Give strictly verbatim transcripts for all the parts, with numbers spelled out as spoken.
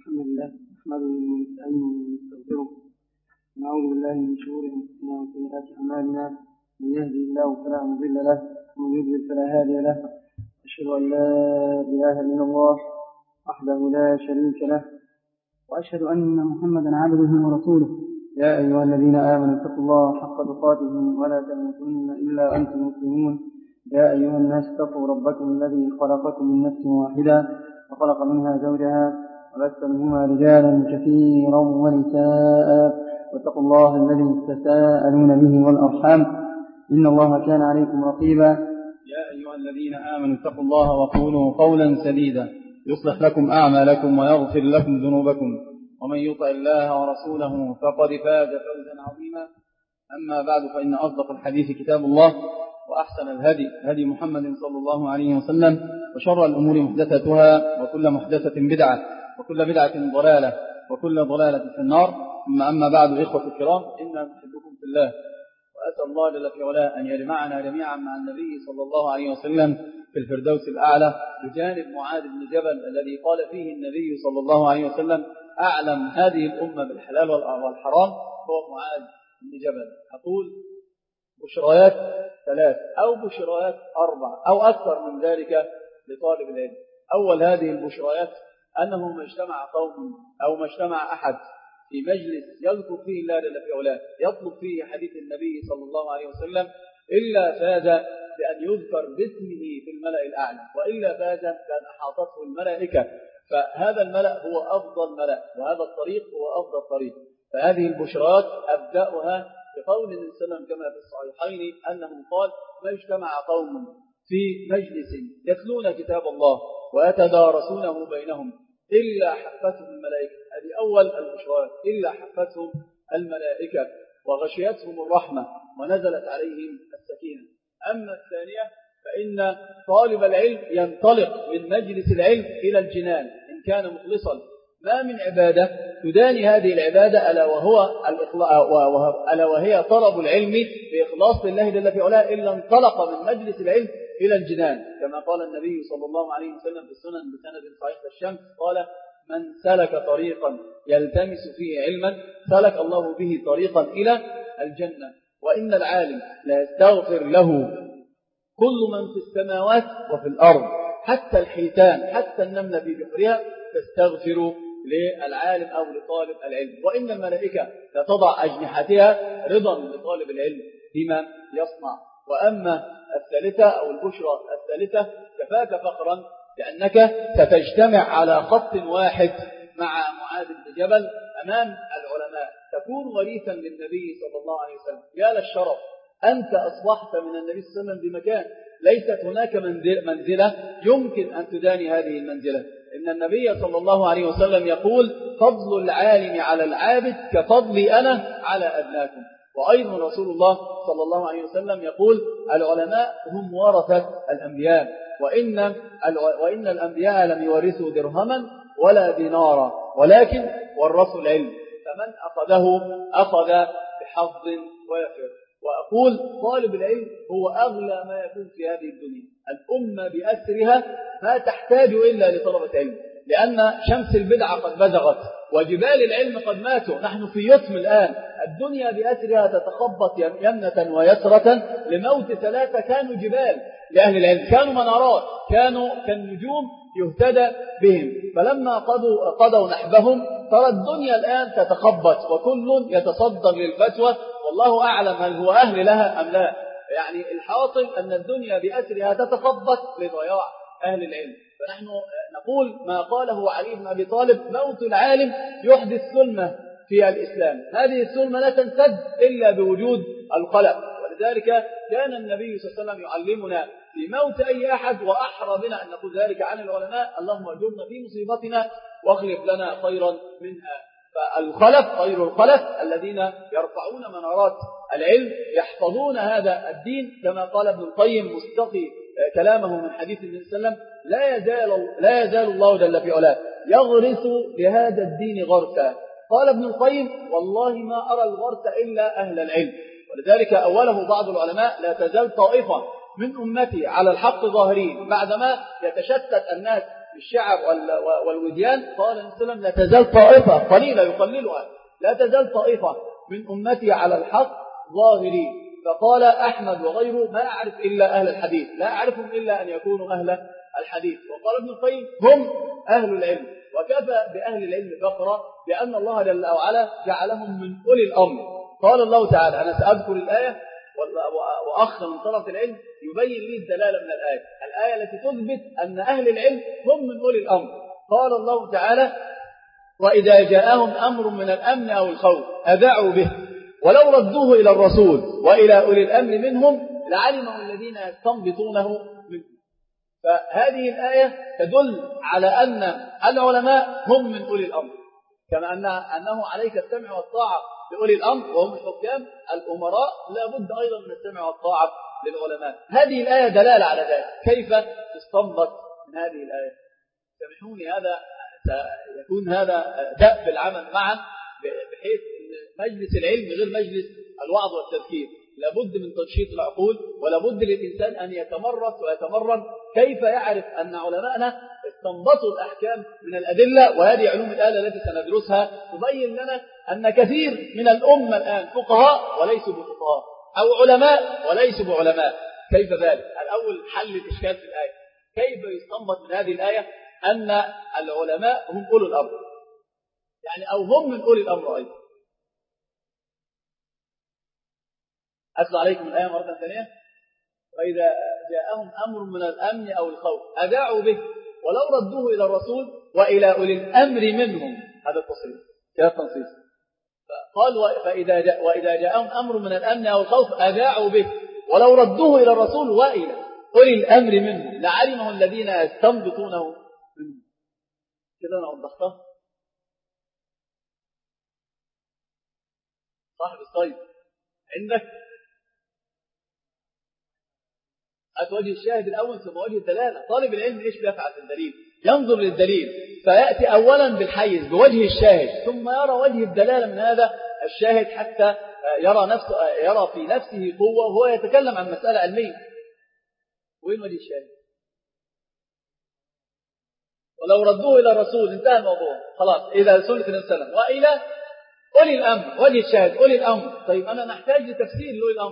الحمد لله نحمده ونستعينه ونستغفره ونعوذ بالله من شرور انفسنا وسيئات اعمالنا. من يهدي الله فلا مضل له ومن يضلل فلا هادي له. اشهد ان لا اله الا الله وحده لا شريك له واشهد ان محمدا عبده ورسوله. يا ايها الذين امنوا اتقوا الله حق تقاته ولا تموتن الا وانتم مسلمون. يا ايها الناس اتقوا ربكم الذي خلقكم من نفس واحده وخلق منها زوجها وبث منهما رجالا كثيرا ونساء واتقوا الله الذي تساءلون به والارحام ان الله كان عليكم رقيبا. يا ايها الذين امنوا اتقوا الله وقولوا قولا سديدا يصلح لكم اعمالكم ويغفر لكم ذنوبكم ومن يطع الله ورسوله فقد فاز فوزا عظيما. اما بعد فان اصدق الحديث كتاب الله وأحسن الهدي هدي محمد صلى الله عليه وسلم وشر الأمور محدثتها وكل محدثة بدعة وكل بدعة ضلالة وكل ضلالة في النار. ثم أما بعد إخوة الكرام إنا نحبكم في الله وأسأل الله جل في علاه أن يجمعنا جميعا مع النبي صلى الله عليه وسلم في الفردوس الأعلى بجانب معاذ بن جبل الذي قال فيه النبي صلى الله عليه وسلم أعلم هذه الأمة بالحلال والحرام هو معاذ بن جبل. أقول بشريات ثلاث أو بشريات أربع أو أكثر من ذلك لطالب العلم. أول هذه البشريات أنه ما اجتمع قوم أو ما اجتمع أحد في مجلس يذكر فيه الله جل في علاه يطلب فيه حديث النبي صلى الله عليه وسلم إلا فاز بأن يذكر باسمه في الملأ الأعلى وإلا فاز بأن أحاطته الملائكة. فهذا الملأ هو أفضل ملأ وهذا الطريق هو أفضل طريق. فهذه البشرات أبدأها بقول النبي صلى الله عليه وسلم كما في الصحيحين أنه قال ما اجتمع قوم في مجلس يتلون كتاب الله ويتدارسونه بينهم إلا حفتهم الملائكة. هذه أول البشرات إلا حفتهم الملائكة وغشيتهم الرحمة ونزلت عليهم السكينة. أما الثانية فإن طالب العلم ينطلق من مجلس العلم إلى الجنان إن كان مخلصا. ما من عبادة تداني هذه العبادة ألا وهو ألا وهي طلب العلم بإخلاص لله جل في علاه إلا انطلق من مجلس العلم إلى الجنان كما قال النبي صلى الله عليه وسلم في السنن بسند صحيح الشمس قال من سلك طريقا يلتمس فيه علما سلك الله به طريقا إلى الجنة. وإن العالم لا يستغفر له كل من في السماوات وفي الأرض حتى الحيتان حتى النملة في جحرها تستغفر للعالم أو لطالب العلم. وإن الملائكة لتضع أجنحتها رضا لطالب العلم بما يصنع. وأما الثالثة أو البشرى الثالثة كفاك فخرا لأنك ستجتمع على خط واحد مع معاذ بن جبل أمام العلماء تكون وريثا للنبي صلى الله عليه وسلم. يا للشرف أنت أصبحت من النبي صلى الله عليه وسلم بمكان ليست هناك منزلة يمكن أن تداني هذه المنزلة. إن النبي صلى الله عليه وسلم يقول فضل العالم على العابد كفضلي أنا على أدناكم. وأيضا رسول الله صلى الله عليه وسلم يقول العلماء هم ورثة الأنبياء وإن, وإن الأنبياء لم يورثوا درهما ولا دينارا ولكن ورثوا العلم فمن أخذه أخذ بحظ وافر. وأقول طالب العلم هو أغلى ما يكون في هذه الدنيا. الأمة بأسرها ما تحتاج إلا لطلبة علم لأن شمس البدعة قد بزغت وجبال العلم قد ماتوا. نحن في يتم الآن الدنيا بأسرها تتخبط يمنة ويسرة لموت ثلاثة كانوا جبال لأهل العلم كانوا منارات كانوا كالنجوم يهتدى بهم. فلما قضوا, قضوا نحبهم ترى الدنيا الآن تتخبط وكل يتصدر للفتوى والله أعلم هل هو أهل لها أم لا. يعني الحاصل أن الدنيا بأسرها تتخبط لضياع أهل العلم. فنحن نقول ما قاله علي بن أبي طالب موت العالم يحدث سلمة في الإسلام. هذه السلمة لا تنسد إلا بوجود القلق. ولذلك كان النبي صلى الله عليه وسلم يعلمنا في موت أي أحد وأحرى بنا أن نقول ذلك عن العلماء اللهم أجرنا في مصيبتنا واخلف لنا خيرا منها. فالخلف خير الخلف الذين يرفعون منارات العلم يحفظون هذا الدين كما قال ابن القيم مستقي كلامه من حديث النبي صلى الله عليه وسلم لا يزال, لا يزال الله جل في علاه يغرس لهذا الدين غرسا. قال ابن القيم والله ما أرى الغرس إلا أهل العلم. ولذلك أوله بعض العلماء لا تزال طائفة من أمتي على الحق ظاهرين بعدما يتشتت الناس الشعب والوديان، قال النبي صلى الله عليه وسلم لا تزال طائفة قليلة يقللها، لا تزال طائفة من أمتي على الحق ظاهرين. فقال أحمد وغيره ما أعرف إلا أهل الحديث، لا أعرفهم إلا أن يكونوا أهل الحديث. وقال ابن القيم هم أهل العلم، وكفى بأهل العلم فقرة بأن الله جل وعلا جعلهم من أولي الأمر. قال الله تعالى، أنا سأذكر الآية وأخ من طرف العلم يبين لي الدلالة من الآية، الآية التي تثبت أن أهل العلم هم من أولي الأمر. قال الله تعالى وإذا جاءهم أمر من الأمن أو الخوف أذاعوا به ولو ردوه إلى الرسول وإلى أولي الأمر منهم لعلمه الذين يستنبطونه منهم. فهذه الآية تدل على أن العلماء هم من أولي الأمر، كما أنه عليك السمع والطاعة لأولي الأمر وهم الحكام الأمراء، لا بد أيضا من السمع والطاعة للعلماء. هذه الآية دلالة على ذلك. كيف تستنبط من هذه الآية؟ سامحوني، هذا يكون هذا دأب العمل معا، بحيث أن مجلس العلم غير مجلس الوعظ والتذكير، لابد من تنشيط العقول، ولابد للإنسان أن يتمرس ويتمرن كيف يعرف أن علماءنا استنبطوا الأحكام من الأدلة. وهذه علوم الآلة التي سندرسها تبين لنا أن كثير من الأمة الآن فقهاء وليسوا بفقهاء، أو علماء وليسوا بعلماء. كيف ذلك؟ الأول حل الإشكال في الآية، كيف يستنبط من هذه الآية أن العلماء هم أولو الأمر، يعني أو هم من أولي الأمر أيضا. أتلو عليكم الآية مرة ثانية. وإذا جاءهم أمر من الأمن أو الخوف أذاعوا به ولو ردوه إلى الرسول وإلى أولي الأمر منهم. هذا التصريف، هذا التنصيص. فقال فإذا جاء وإذا جاءهم أمر من الأمن أو الخوف أذاعوا به ولو ردوه إلى الرسول وإلى أولي الأمر منهم لعلمه الذين يستنبطونه منهم. كده أنا وضحتها. صاحب الصيد عندك هات وجه الشاهد الأول ثم وجه الدلالة. طالب العلم إيش بيفعل في الدليل؟ ينظر للدليل فيأتي أولا بالحيز بوجه الشاهد، ثم يرى وجه الدلالة من هذا الشاهد حتى يرى نفسه يرى في نفسه قوة وهو يتكلم عن مسألة علمية. وين وجه الشاهد؟ ولو ردوه إلى الرسول انتهى الموضوع خلاص، إلى سنة النبي صلى الله عليه وسلم وإلى أولي الأمر. وجه الشاهد أولي الأمر. طيب أنا نحتاج لتفسير لأولي الأمر،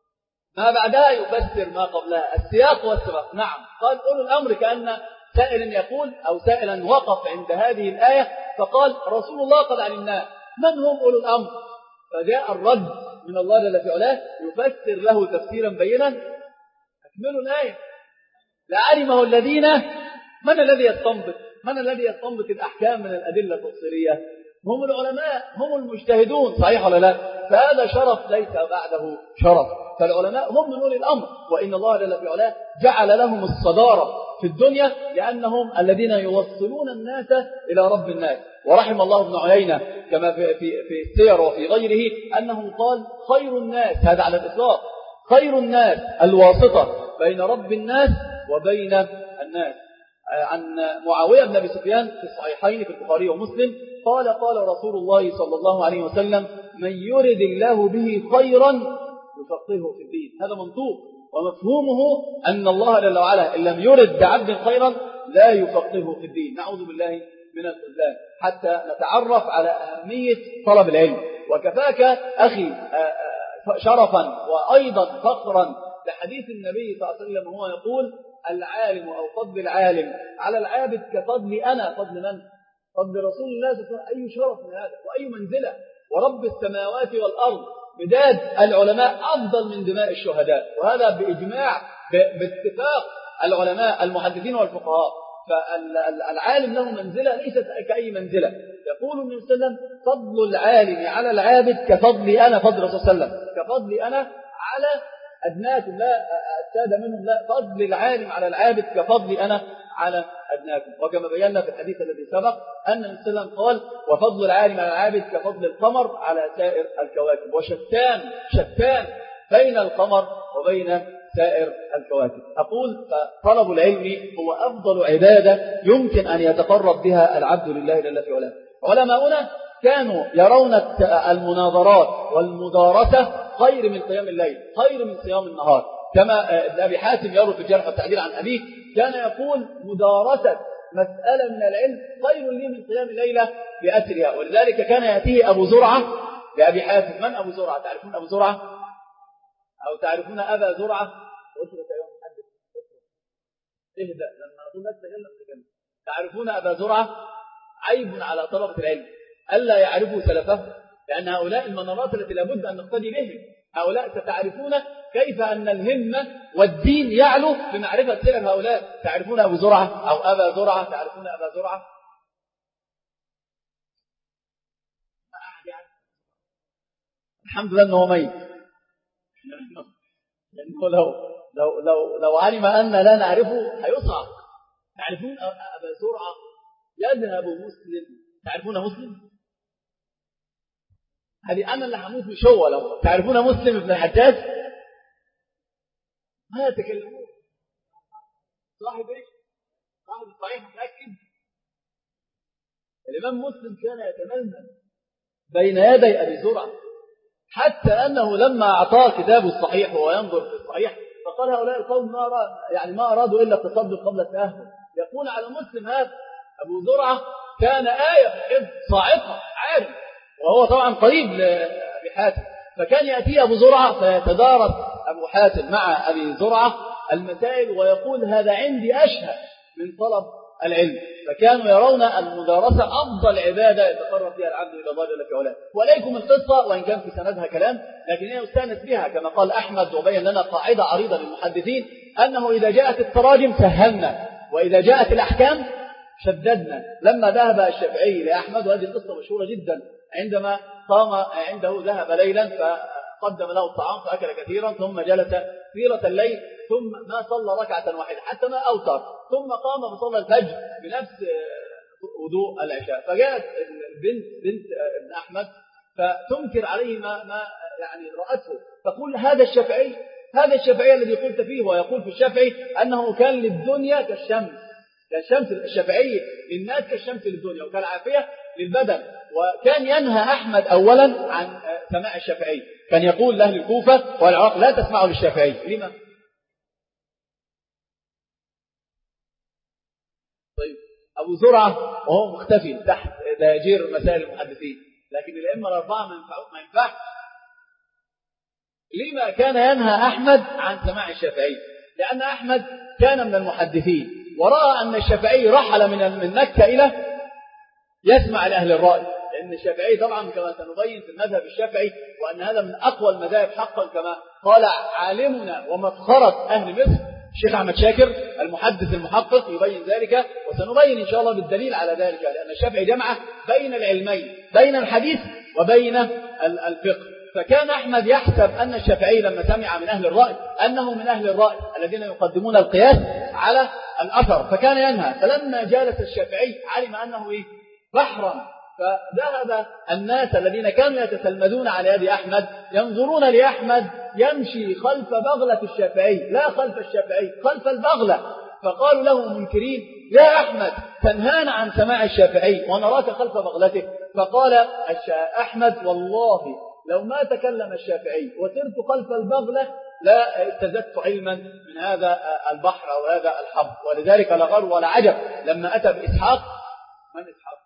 ما بعدها يفسر ما قبلها، السياق والسبق. نعم، قال أولو الأمر كأن سائل يقول أو سائلا وقف عند هذه الآية فقال رسول الله قد علمناه من هم أولو الأمر، فجاء الرد من الله جل في علاه يفسر له تفسيرا بينا. أكملوا الآية. لعلمه الذين، من الذي يستنبط؟ من الذي يستنبط الأحكام من الأدلة التفسيرية؟ هم العلماء، هم المجتهدون، صحيح ولا لا؟ فهذا شرف ليس بعده شرف. فالعلماء هم من أولي الأمر، وإن الله جل في علاه جعل لهم الصدارة في الدنيا لأنهم الذين يوصلون الناس إلى رب الناس. ورحم الله ابن عيينة كما في في في السير وفي غيره أنه قال خير الناس، هذا على الإطلاق، خير الناس الواسطة بين رب الناس وبين الناس. عن معاوية بن أبي سفيان في الصحيحين في البخاري ومسلم قال قال رسول الله صلى الله عليه وسلم من يرد الله به خيرا يفقهه في الدين. هذا منطوق ومفهومه أن الله جل وعلا إن لم يرد بعبد خيرا لا يفقهه في الدين. نعوذ بالله من الخذلان. حتى نتعرف على أهمية طلب العلم. وكفاك أخي شرفا وأيضا فخرا لحديث النبي صلى الله عليه وسلم وهو يقول العالم أو فضل العالم على العابد كفضل أنا. فضل من؟ فضل رسول الله صلى الله عليه وسلم. أي شرف من هذا وأي منزلة. ورب السماوات والأرض مداد العلماء أفضل من دماء الشهداء، وهذا بإجماع باتفاق العلماء المحدثين والفقهاء. فالعالم له منزلة ليست كأي منزلة. يقول النبي صلى الله عليه وسلم فضل العالم على العابد كفضل أنا، فضل رسول الله صلى الله عليه وسلم كفضل أنا على أدناكم، لا السادة منهم، لا، فضل العالم على العابد كفضل أنا على أدناكم. وكما بينا في الحديث الذي سبق أن النبي صلى الله عليه وسلم قال وفضل العالم على العابد كفضل القمر على سائر الكواكب. وشتان شتان بين القمر وبين سائر الكواكب. أقول فطلب العلم هو أفضل عبادة يمكن أن يتقرب بها العبد لله جل في علاه. علماؤنا كانوا يرون المناظرات والمدارسة خير من قيام الليل، خير من صيام النهار. كما ابن أبي حاتم يروي في الجرح والتعديل عن أبيه كان يقول مدارسة مسألة من العلم خير لي من قيام الليلة بأسرها. ولذلك كان يأتيه أبو زرعة لأبي حاتم. من أبو زرعة؟ تعرفون أبو زرعة أو تعرفون أبا زرعة؟ أسرة يوم محدث اهدأ لما نقول لا تتكلم تتكلم. تعرفون أبا زرعة؟ عيب على طلبة العلم ألا يعرفوا سلفه، لأن هؤلاء المنارات التي لابد أن نقتدي بهم. هؤلاء ستعرفون كيف أن الهمة والدين يعلو بمعرفة سلف هؤلاء. تعرفون أبو زرعة أو أبا زرعة؟ تعرفون أبا زرعة؟ الحمد لله أنه ميت، لأنه لو لو لو لو علم أن لا نعرفه هيصعق. تعرفون أبا زرعة؟ يذهب مسلم. تعرفون مسلم؟ هذه أنا اللي هموت مش هو. لو تعرفون مسلم ابن الحجاج؟ ما يتكلمون. صاحب ايش؟ صاحب الصحيح متأكد. الإمام مسلم كان يتمنى بين يدي أبي زرعة، حتى أنه لما أعطاه كتابه الصحيح وهو ينظر في الصحيح فقال هؤلاء القوم ما أراد يعني ما أرادوا إلا التصدق قبل التأهل. يقول على مسلم هذا أبو زرعة كان آية في الحفظ صاعقة عارف، وهو طبعا قريب لأبي حاتم. فكان يأتي أبو زرعة فيتدارس أبو حاتم مع أبي زرعة المسائل ويقول هذا عندي أشهى من طلب العلم. فكانوا يرون المدارسة أفضل عبادة يتقرب فيها العبد إلى الله جل وعلا. وإليكم القصة وإن كان في سندها كلام لكن هي يستأنس بها، كما قال أحمد وبين لنا قاعدة عريضة للمحدثين أنه إذا جاءت التراجم سهلنا وإذا جاءت الأحكام شددنا. لما ذهب الشافعي لأحمد، وهذه القصة مشهورة جدا، عندما قام عنده ذهب ليلا فقدم له الطعام فأكل كثيرا ثم جلس طيلة الليل ثم ما صلى ركعة واحدة حتى ما أوتر، ثم قام فصلى الفجر بنفس وضوء العشاء. فجاءت البنت بنت ابن أحمد فتنكر عليه ما, ما يعني رأته، تقول هذا الشافعي هذا الشافعي الذي قلت فيه. ويقول في الشافعي أنه كان للدنيا كالشمس، كالشمس الشافعي للناس كالشمس للدنيا وكالعافية للبدن. وكان ينهى أحمد أولا عن سماع الشافعي، كان يقول لأهل الكوفة والعراق لا تسمعوا للشافعي. لما؟ طيب أبو زرعة وهو مختفي تحت داجير مسائل المحدثين، لكن الأئمة الأربعة ما ينفعش. لما كان ينهى أحمد عن سماع الشافعي؟ لأن أحمد كان من المحدثين ورأى أن الشافعي رحل من من مكة إلى يسمع لأهل الرأي، لأن الشافعي طبعا كما سنبين في المذهب الشافعي وأن هذا من أقوى المذاهب حقا كما قال عالمنا ومفخرة أهل مصر الشيخ أحمد شاكر المحدث المحقق يبين ذلك، وسنبين إن شاء الله بالدليل على ذلك. لأن الشافعي جمع بين العلمين، بين الحديث وبين الفقه. فكان أحمد يحسب أن الشافعي لما سمع من أهل الرأي أنه من أهل الرأي الذين يقدمون القياس على الأثر، فكان ينهى. فلما جالس الشافعي علم أنه إيه؟ بحرا، فذهب الناس الذين كانوا يتسلمدون على يد أحمد ينظرون لأحمد يمشي خلف بغلة الشافعي، لا خلف الشافعي، خلف البغلة. فقالوا له منكرين يا أحمد تنهانا عن سماع الشافعي ونراك خلف بغلته. فقال أحمد والله لو ما تكلم الشافعي وسرت خلف البغلة لا استزدت علما من هذا البحر أو هذا الحب. ولذلك لا غر ولا عجب لما أتى بإسحاق. من إسحاق؟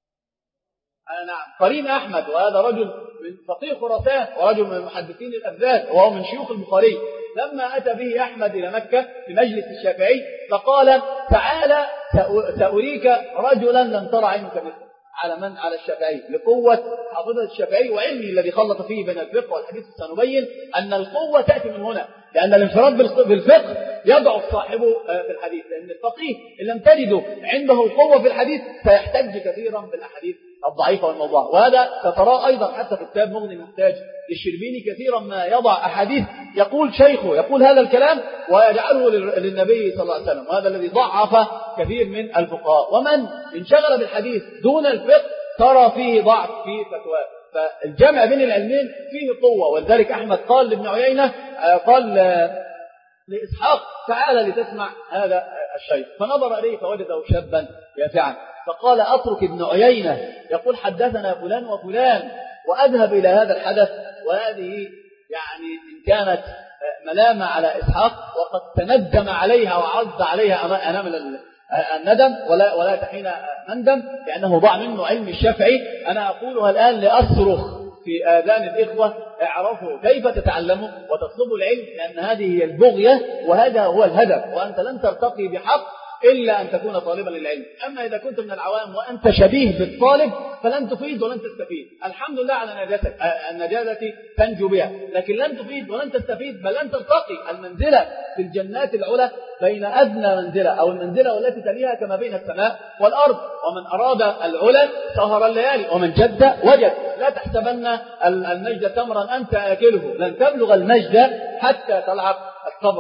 آه نعم قرين أحمد، وهذا رجل من فقيه خراسان ورجل من المحدثين الأبذال وهو من شيوخ البخاري. لما أتى به أحمد إلى مكة في مجلس الشافعي فقال تعالى سأريك رجلا لم ترى عينك مثله. على من؟ على الشافعي، لقوة حافظة الشافعي وعلمه الذي خلط فيه بين الفقه والحديث. سنبين أن القوة تأتي من هنا، لأن الانفراد بالفقه يضعف صاحبه في الحديث، لأن الفقيه إن لم تجده عنده القوة في الحديث سيحتج كثيرا بالأحاديث الضعيفة والموضوع. وهذا ستراه أيضا حتى في كتاب مغني المحتاج للشربيني، كثيرا ما يضع أحاديث يقول شيخه يقول هذا الكلام ويجعله للنبي صلى الله عليه وسلم، وهذا الذي ضعف كثير من الفقهاء. ومن انشغل بالحديث دون الفقه ترى فيه ضعف في فتواه. فالجمع بين العلمين فيه قوة. ولذلك أحمد قال لابن عيينة قال لإسحاق تعالى لتسمع هذا الشيخ، فنظر إليه فوجده شابا يافعا فقال أترك ابن عيينة يقول حدثنا فلان وفلان وأذهب إلى هذا الحدث. وهذه يعني إن كانت ملامة على إسحاق وقد تندم عليها وعز عليها أمام الندم ولا ولا تحين ندم لأنه ضاع منه علم الشافعي. أنا أقولها الآن لأصرخ في آذان الإخوة: اعرفوا كيف تتعلموا وتطلبوا العلم، لأن هذه هي البغية وهذا هو الهدف، وأنت لن ترتقي بحق إلا أن تكون طالبا للعلم. أما إذا كنت من العوام وأنت شبيه بالطالب فلن تفيد ولن تستفيد. الحمد لله على نجاتك، النجاة تنجو بها، لكن لن تفيد ولن تستفيد، بل لن ترتقي. المنزلة في الجنات العلى بين أدنى منزلة أو المنزلة والتي تليها كما بين السماء والأرض. ومن أراد العلى سهر الليالي، ومن جد وجد. لا تحسبن المجد تمرا أنت آكله، لن تبلغ المجد حتى تلعق الصبر.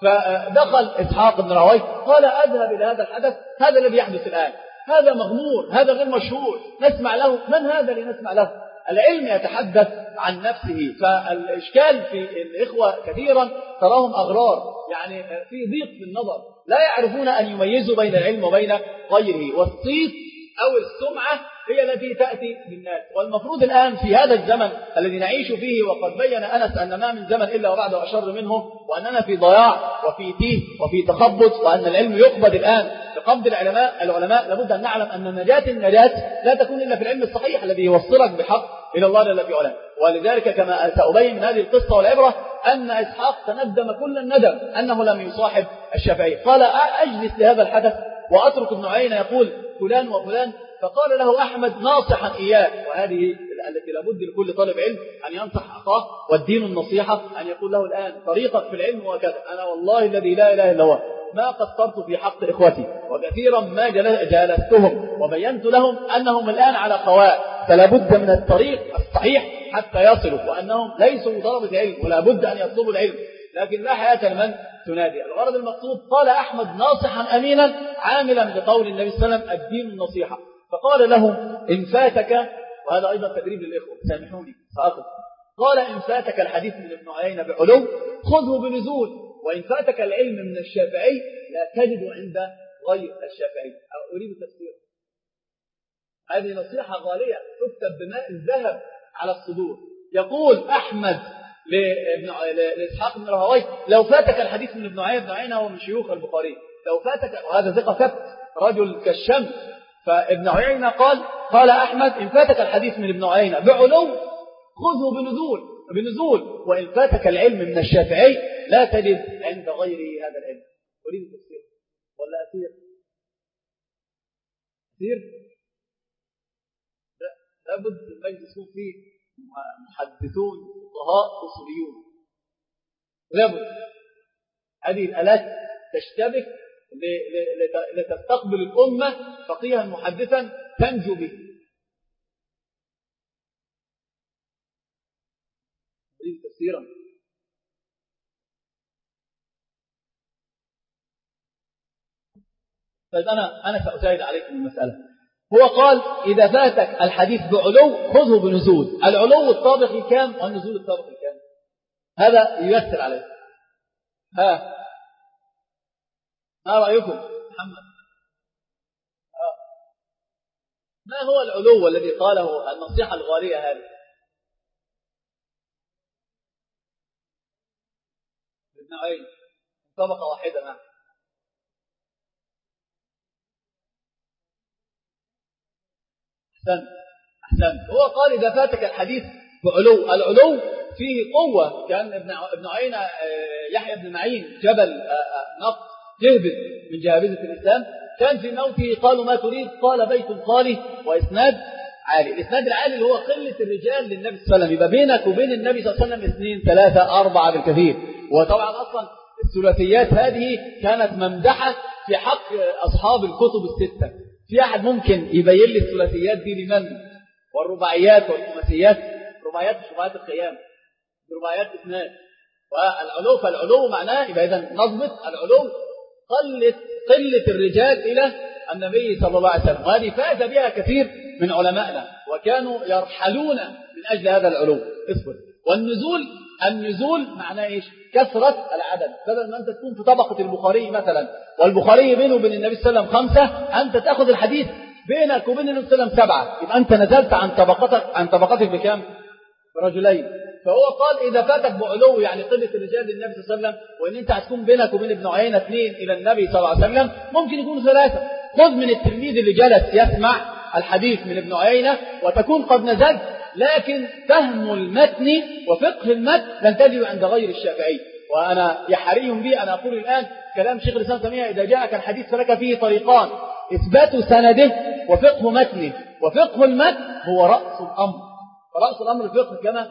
فدخل إسحاق بن راهويه قال: أذهب إلى هذا الحدث، هذا الذي يحدث الآن، هذا مغمور، هذا غير مشهور، نسمع له. من هذا لنسمع له؟ العلم يتحدث عن نفسه. فالإشكال في الإخوة كثيرا تراهم أغرار، يعني في ضيق في النظر، لا يعرفون أن يميزوا بين العلم وبين غيره. والصيت أو السمعة هي التي تأتي بالناس. والمفروض الآن في هذا الزمن الذي نعيش فيه، وقد بين أنس أن ما من زمن إلا وبعده أشر منه، وأننا في ضياع وفي تيه وفي تخبط، وأن العلم يقبض الآن بقبض العلماء العلماء لابد أن نعلم أن نجاة النجاة لا تكون إلا في العلم الصحيح الذي يوصلك بحق إلى الله جل في علاه. ولذلك كما سأبين من هذه القصة والعبرة أن إسحاق تندم كل الندم أنه لم يصاحب الشافعي. قال: أجلس لهذا الحدث وأترك ابن عيينة يقول فلان وفلان. فقال له أحمد ناصحا إياه، وهذه التي لابد لكل طالب علم أن ينصح أخاه، والدين النصيحة، أن يقول له الآن طريقك في العلم وكذا. أنا والله الذي لا إله إلا هو ما قصرت في حق إخوتي، وكثيرا ما جالستهم وبينت لهم أنهم الآن على قواء، فلا بد من الطريق الصحيح حتى يصلوا، وأنهم ليسوا طلبة علم ولا بد أن يطلبوا العلم، لكن لا حياة لمن تنادي. الغرض المقصود: قال أحمد ناصحا أمينا عاملا بقول النبي صلى الله عليه وسلم: الدين النصيحة. فقال له: إن فاتك، وهذا أيضا تدريب للإخوة، سامحوني سأقف، قال: إن فاتك الحديث من ابن عيينة بعلو خذه بنزول، وإن فاتك العلم من الشافعي لا تجد عند غير الشافعي. أريد تفسير هذه نصيحة غالية تكتب بماء الذهب على الصدور. يقول أحمد لإسحاق بن راهويه: لو فاتك الحديث من ابن عيينة، ابن عيينة هو من شيوخ البخاري، لو فاتك، وهذا ثقة ثبت رجل كالشمس. فابن عيينة قال قال أحمد: إن فاتك الحديث من ابن عيينة بعلو خذه بنزول بنزول وإن فاتك العلم من الشافعي لا تجد عند غيره هذا العلم. أريد تفسير ولا أثير؟ أثير؟ لا، لابد المجلس يكون فيه محدثون فقهاء أصوليون، لابد هذه الآلات تشتبك لتستقبل الأمة فقيها محدثا تنجو به. أريد تفسيرا. طيب أنا أنا سأزايد عليكم المسألة. هو قال: إذا فاتك الحديث بعلو خذه بنزول. العلو الطابقي كام والنزول الطابقي كام؟ هذا ييسر عليه. ها ما رأيكم محمد؟ آه. ما هو العلو الذي قاله النصيحة الغالية هذه؟ ابن عيينة طبقة واحدة. نعم أحسن أحسن. هو قال: إذا فاتك الحديث بعلو. العلو فيه قوة. كان ابن ابن عيينة يحيى بن معين جبل نقط جهبذ من جهابذة الإسلام، كان في موته قالوا: ما تريد؟ قال: بيت خالي وإسناد عالي. الإسناد العالي اللي هو قلة الرجال للنبي صلى الله عليه وسلم، يبقى بينك وبين النبي صلى الله عليه وسلم اثنين ثلاثة أربعة بالكثير. وطبعا أصلا الثلاثيات هذه كانت ممدحة في حق أصحاب الكتب الستة. في أحد ممكن يبين لي الثلاثيات دي لمن؟ والرباعيات والخماسيات، رباعيات رباعيات القيام، رباعيات اثنان. والعلو، فالعلو معناه يبقى إذا نضبط العلو قلة قلة الرجال إلى النبي صلى الله عليه وسلم، وهذه فاز بها كثير من علمائنا وكانوا يرحلون من أجل هذا العلو. اصبر. والنزول، النزول معناه إيش؟ كثرة العدد. بدل ما أنت تكون في طبقة البخاري مثلا، والبخاري بينه وبين النبي صلى الله عليه وسلم خمسة، أنت تأخذ الحديث بينك وبين النبي صلى الله عليه وسلم سبعة، يبقى أنت نزلت عن طبقتك عن طبقتك بكم؟ برجلين. فهو قال إذا فاتك بعلو يعني قلة الرجال للنبي صلى الله عليه وسلم، وإن أنت هتكون بينك وبين ابن عيينة اثنين إلى النبي صلى الله عليه وسلم، ممكن يكون ثلاثة. خذ من التلميذ اللي جلس يسمع الحديث من ابن عيينة وتكون قد نزلت، لكن فهم المتن وفقه المتن لن تجد عند غير الشافعي. وأنا يحري بي أن أقول الآن كلام شيخ الإسلام ابن تيمية: إذا جاءك الحديث فلك فيه طريقان: إثبات سنده وفقه متنه، وفقه المتن هو رأس الأمر. فرأس الأمر الفقه كما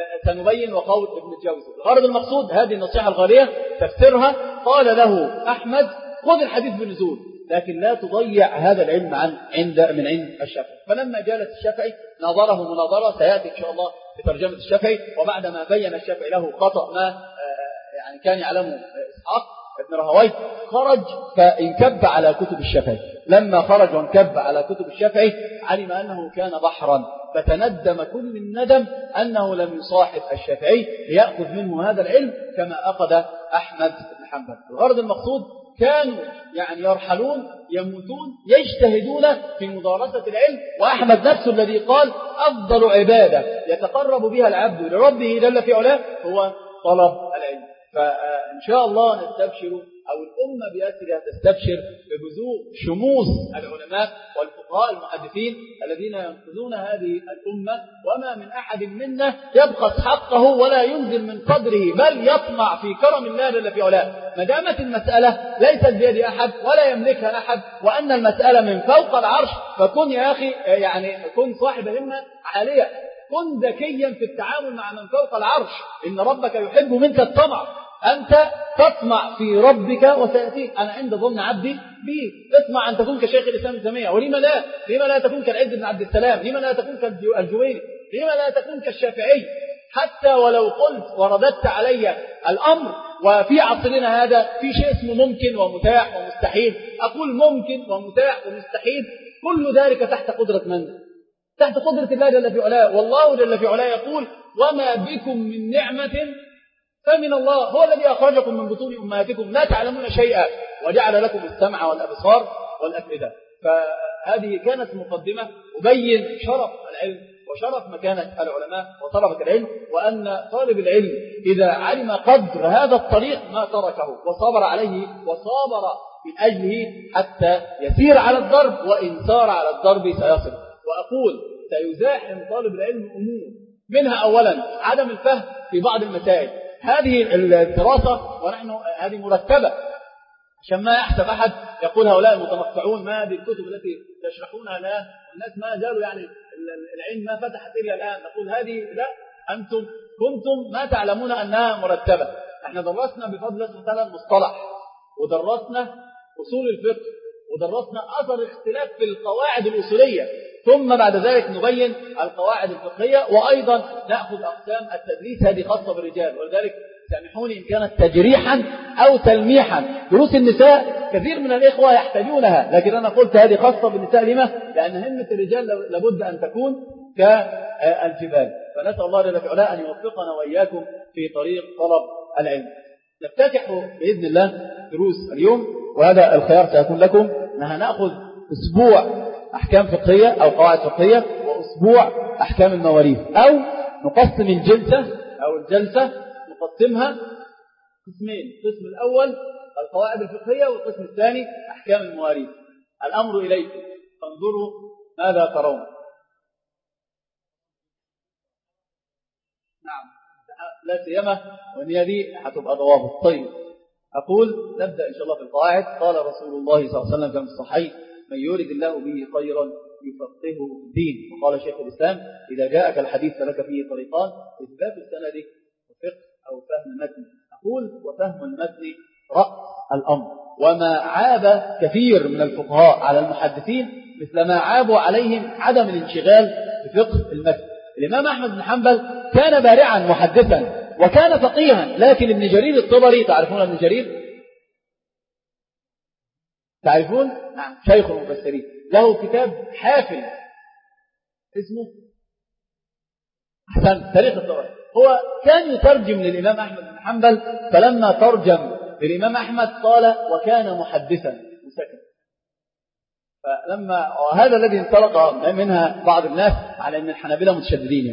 سنبين وقول ابن الجوزي. الغرض المقصود هذه النصيحة الغالية تفسيرها: قال له أحمد خذ الحديث بالنزول، لكن لا تضيع هذا العلم عن عند من عند الشافعي. فلما جالس الشافعي ناظره مناظرة سيأتي إن شاء الله في ترجمة الشافعي، وبعدما بين الشافعي له خطأ ما يعني كان يعلمه إسحاق ابن راهويه، خرج فانكب على كتب الشافعي. لما خرج وانكب على كتب الشافعي علم أنه كان بحرا، فتندم كل الندم أنه لم يصاحب الشافعي ليأخذ منه هذا العلم كما أخذ أحمد بن حنبل. الغرض المقصود كانوا يعني يرحلون يموتون يجتهدون في مدارسة العلم، وأحمد نفسه الذي قال أفضل عبادة يتقرب بها العبد لربه جل في علاه هو طلب العلم. فإن شاء الله نستبشر أو الأمة بأسرها تستبشر ببذوق شموس العلماء والفقهاء المحدثين الذين ينقذون هذه الأمة، وما من أحد منا يبخس حقه ولا ينزل من قدره، بل يطمع في كرم الله جل في علاه. ما دامت المسألة ليست بيد أحد ولا يملكها أحد، وأن المسألة من فوق العرش، فكن يا أخي يعني كن صاحب همة عالية، كن ذكيا في التعامل مع من فوق العرش، إن ربك يحب منك الطمع. أنت تطمع في ربك وسيأتيك. أنا عند ظن عبدي بي، تطمع أن تكون كشيخ الإسلام ابن تيمية، ولما لا؟ لما لا تكون كالعز بن عبد السلام؟ لما لا تكون كالجويني؟ لما لا تكون كالشافعي؟ حتى ولو قلت ورددت علي الأمر وفي عصرنا هذا في شيء اسمه ممكن ومتاح ومستحيل، أقول ممكن ومتاح ومستحيل كل ذلك تحت قدرة من؟ تحت قدرة الله جل في علاه. والله جل في علاه يقول: وما بكم من نعمة فمن الله، هو الذي أخرجكم من بطون أمهاتكم لا تعلمون شيئا وجعل لكم السمع والأبصار والأفئدة. فهذه كانت مقدمة أبين شرف العلم وشرف مكانة العلماء وطلبة العلم، وأن طالب العلم إذا علم قدر هذا الطريق ما تركه وصبر عليه وصابر من أجله حتى يسير على الضرب، وإن سار على الضرب سيصل. وأقول سيزاحم طالب العلم أمور، منها أولا عدم الفهم في بعض المسائل. هذه الدراسة ونحن هذه مرتبة، عشان ما يحسب أحد يقول هؤلاء المتمطعون ما هذه الكتب التي تشرحونها الآن والناس ما زالوا يعني العلم ما فتحت إلا الآن. نقول هذه لا، أنتم كنتم ما تعلمون أنها مرتبة. احنا درسنا بفضل الله تعالى المصطلح، ودرسنا أصول الفقه، ودرسنا أثر اختلاف في القواعد الأصولية، ثم بعد ذلك نبين القواعد الفقهية، وأيضا نأخذ أقسام التدريس هذه خاصة بالرجال. ولذلك سامحوني إن كانت تجريحا أو تلميحا، دروس النساء كثير من الإخوة يحتاجونها، لكن أنا قلت هذه خاصة بالنساء. لما؟ لأن همة الرجال لابد أن تكون كالجبال. فنسأل الله جل وعلا أن يوفقنا وإياكم في طريق طلب العلم. نفتتح بإذن الله دروس اليوم، وهذا الخيار سيكون لكم. نأخذ أسبوع أحكام فقهية أو قواعد فقهية، وأسبوع أحكام المواريث، أو نقسم الجلسة أو الجلسة نقسمها قسمين: القسم الأول القواعد الفقهية، والقسم الثاني أحكام المواريث. الأمر إليكم، فانظروا ماذا ترون. نعم، لا سيما وأن هذه هتبقى ضوابط. طيب، أقول نبدأ إن شاء الله في القواعد. قال رسول الله صلى الله عليه وسلم في الصحيح: من يريد الله به خيرا يفقهه الدين. وقال شيخ الإسلام: إذا جاءك الحديث فلك فيه طريقان: إثبات السند وفقه أو فهم المتن. أقول وفهم المتن رأس الأمر، وما عاب كثير من الفقهاء على المحدثين مثل ما عابوا عليهم عدم الانشغال بفقه المتن. الإمام أحمد بن حنبل كان بارعا محدثا وكان فقيها، لكن ابن جرير الطبري، تعرفون ابن جرير؟ تعرفون؟ نعم، شيخ المفسرين، له كتاب حافل اسمه أحسن تاريخ الطبري. هو كان يترجم للإمام أحمد بن حنبل، فلما ترجم للإمام أحمد قال: وكان محدثا مسكن. فلما وهذا الذي انطلق منها بعض الناس على أن الحنابلة متشددين يعني.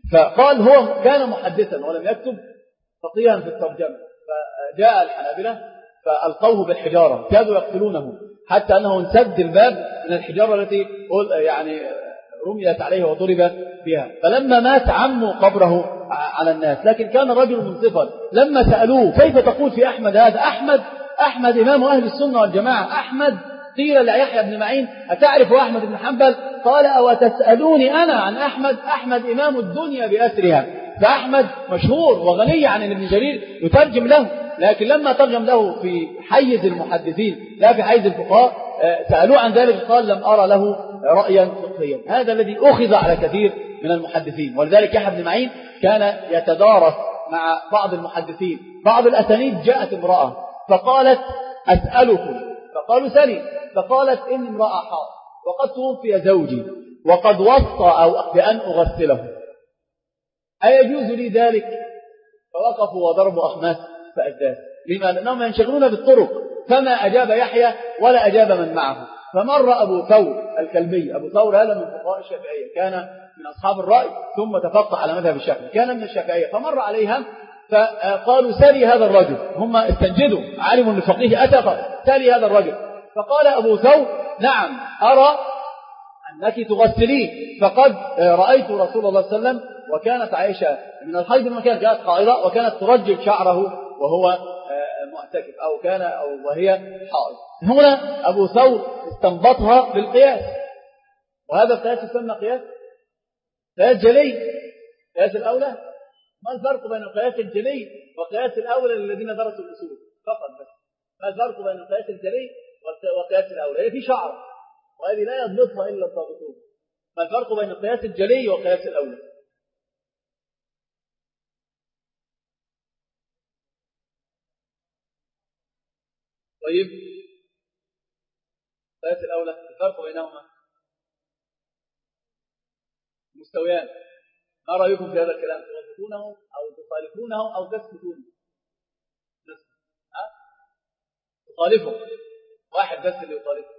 فقال هو كان محدثا ولم يكتب فقيها في الترجمة، فجاء الحنابلة فألقوه بالحجارة كادوا يقتلونه حتى أنه انسد الباب من الحجارة التي يعني رميت عليه وضرب بها. فلما مات عموا قبره على الناس، لكن كان رجل منصفا. لما سألوه كيف تقول في أحمد هذا؟ أحمد أحمد إمام أهل السنة والجماعة. أحمد قيل ليحيى بن معين أتعرف أحمد بن حنبل؟ قال أو تسألوني أنا عن أحمد؟ أحمد إمام الدنيا بأسرها. فأحمد مشهور وغني عن ابن جرير يترجم له، لكن لما ترجم له في حيز المحدثين لا في حيز الفقهاء سألوه عن ذلك قال لم أرى له رأيا فقهيا. هذا الذي أخذ على كثير من المحدثين. ولذلك يحيى بن معين كان يتدارس مع بعض المحدثين. بعض الأسانيد جاءت امرأة فقالت أسألكم، فقالوا سلي، فقالت إن امرأة حاض وقد توفي زوجي وقد وصى أو بأن أغسله، أيجوز لي ذلك؟ فوقفوا وضربوا أخماس فأداس. لما؟ لأنهم ينشغلون بالطرق. فما أجاب يحيى ولا أجاب من معه. فمر أبو ثور الكلبي. أبو ثور هذا من فقهاء الشافعية، كان من أصحاب الرأي ثم تفقه على مذهب الشافعي، كان من الشافعية. فمر عليها فقالوا سالي هذا الرجل، هم استنجدوا علموا أن الفقيه أتى سالي هذا الرجل. فقال أبو ثور نعم أرى أنك تغسلين، فقد رأيت رسول الله صلى الله عليه وسلم وكانت عائشة من الحيض لما كانت جاءت قائضة وكانت ترجل شعره وهو معتكف أو كان أو وهي حائض. هنا أبو ثور استنبطها بالقياس، وهذا القياس يسمى قياس قياس جلي، قياس الأولى. ما الفرق بين القياس الجلي وقياس الأولى للذين درسوا الأصول فقط بس؟ ما الفرق بين القياس الجلي وقياس الأولى؟ هي في شعر وهذه لا يضبطها إلا الضابطون. ما الفرق بين القياس الجلي وقياس الأولى؟ طيب قياس الأولى الفرق بينهما مستويان. ما رأيكم في هذا الكلام؟ توافقونه أو تخالفونه أو تثبتونه؟ ها؟ تخالفه واحد بس اللي يخالفه.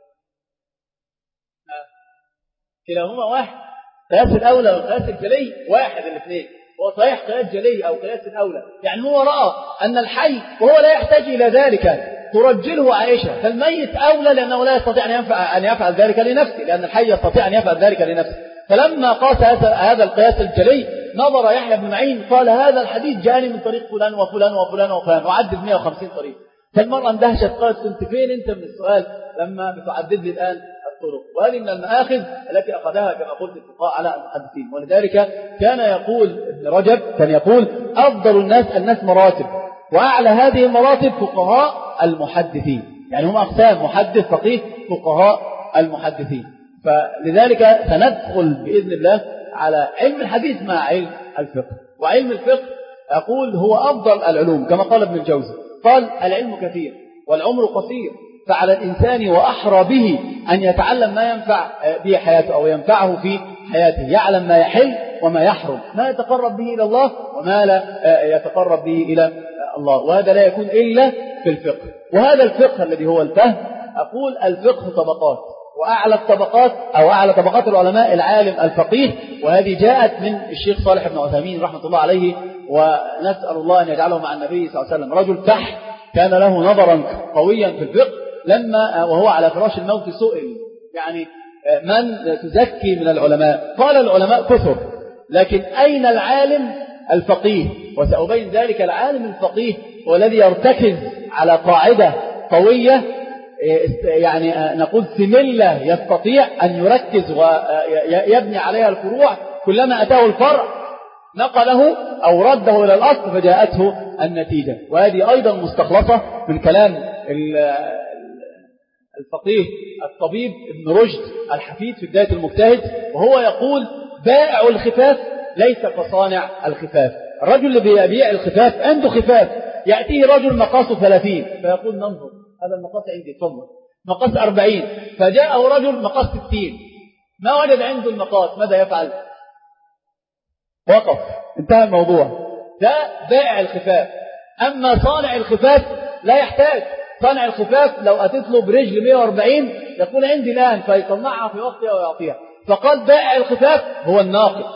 ها؟ كلاهما واحد. قياس الأولى والقياس الجلي واحد الاثنين. هو صحيح قياس جلي أو قياس الأولى، يعني هو رأى أن الحي وهو لا يحتاج إلى ذلك ترجله عائشة، فالميت أولى لأنه لا يستطيع أن يفعل, أن يفعل ذلك لنفسه، لأن الحي يستطيع أن يفعل ذلك لنفسه. فلما قاس هذا القياس الجلي نظر يحيى بن معين قال هذا الحديث جاءني من طريق فلان وفلان وفلان وفلان، وعدد مئة وخمسين طريق. فالمرأة اندهشت قالت كنت فين أنت من السؤال لما بتعدد لي الآن الطرق؟ وهذه من المآخذ التي أخذها كما قلت الفقهاء على المحدثين. ولذلك كان يقول ابن رجب كان يقول أفضل الناس الناس مراتب، وأعلى هذه المراتب فقهاء المحدثين، يعني هم أقسام محدث فقيه فقهاء المحدثين. فلذلك سندخل بإذن الله على علم الحديث مع علم الفقه. وعلم الفقه أقول هو أفضل العلوم كما قال ابن الجوزي، قال العلم كثير والعمر قصير، فعلى الإنسان وأحرى به أن يتعلم ما ينفع به حياته أو ينفعه في حياته، يعلم ما يحل وما يحرم، ما يتقرب به إلى الله وما لا يتقرب به إلى الله، وهذا لا يكون إلا في الفقه. وهذا الفقه الذي هو الفهم، أقول الفقه طبقات، وأعلى الطبقات أو أعلى طبقات العلماء العالم الفقيه، وهذه جاءت من الشيخ صالح بن عثيمين رحمة الله عليه، ونسأل الله أن يجعله مع النبي صلى الله عليه وسلم. رجل فح كان له نظرا قويا في الفقه، لما وهو على فراش الموت سئل يعني من تزكي من العلماء؟ قال العلماء كثر، لكن أين العالم الفقيه؟ وسأبين ذلك. العالم الفقيه هو الذي يرتكز على قاعدة قوية، يعني نقول سملة، يستطيع أن يركز ويبني عليها الفروع، كلما أتاه الفرع نقله أو رده إلى الأصل فجاءته النتيجة. وهذه أيضا مستخلصة من كلام الفقيه الطبيب ابن رشد الحفيد في بداية المجتهد، وهو يقول بائع الخفاف ليس كصانع الخفاف. الرجل اللي بيبيع الخفاف عنده خفاف، يأتيه رجل مقاسه ثلاثين فيقول ننظر هذا المقاس عندي تفضل مقاس أربعين، فجاءه رجل مقاس ستين ما وجد عنده المقاس، ماذا يفعل؟ وقف، انتهى الموضوع. ده بائع الخفاف. أما صانع الخفاف لا يحتاج. صانع الخفاف لو أتطلب برجل مئة وأربعين يقول عندي الآن، فيصنعها في وقتها ويعطيها. فقال بائع الخفاف هو الناقد،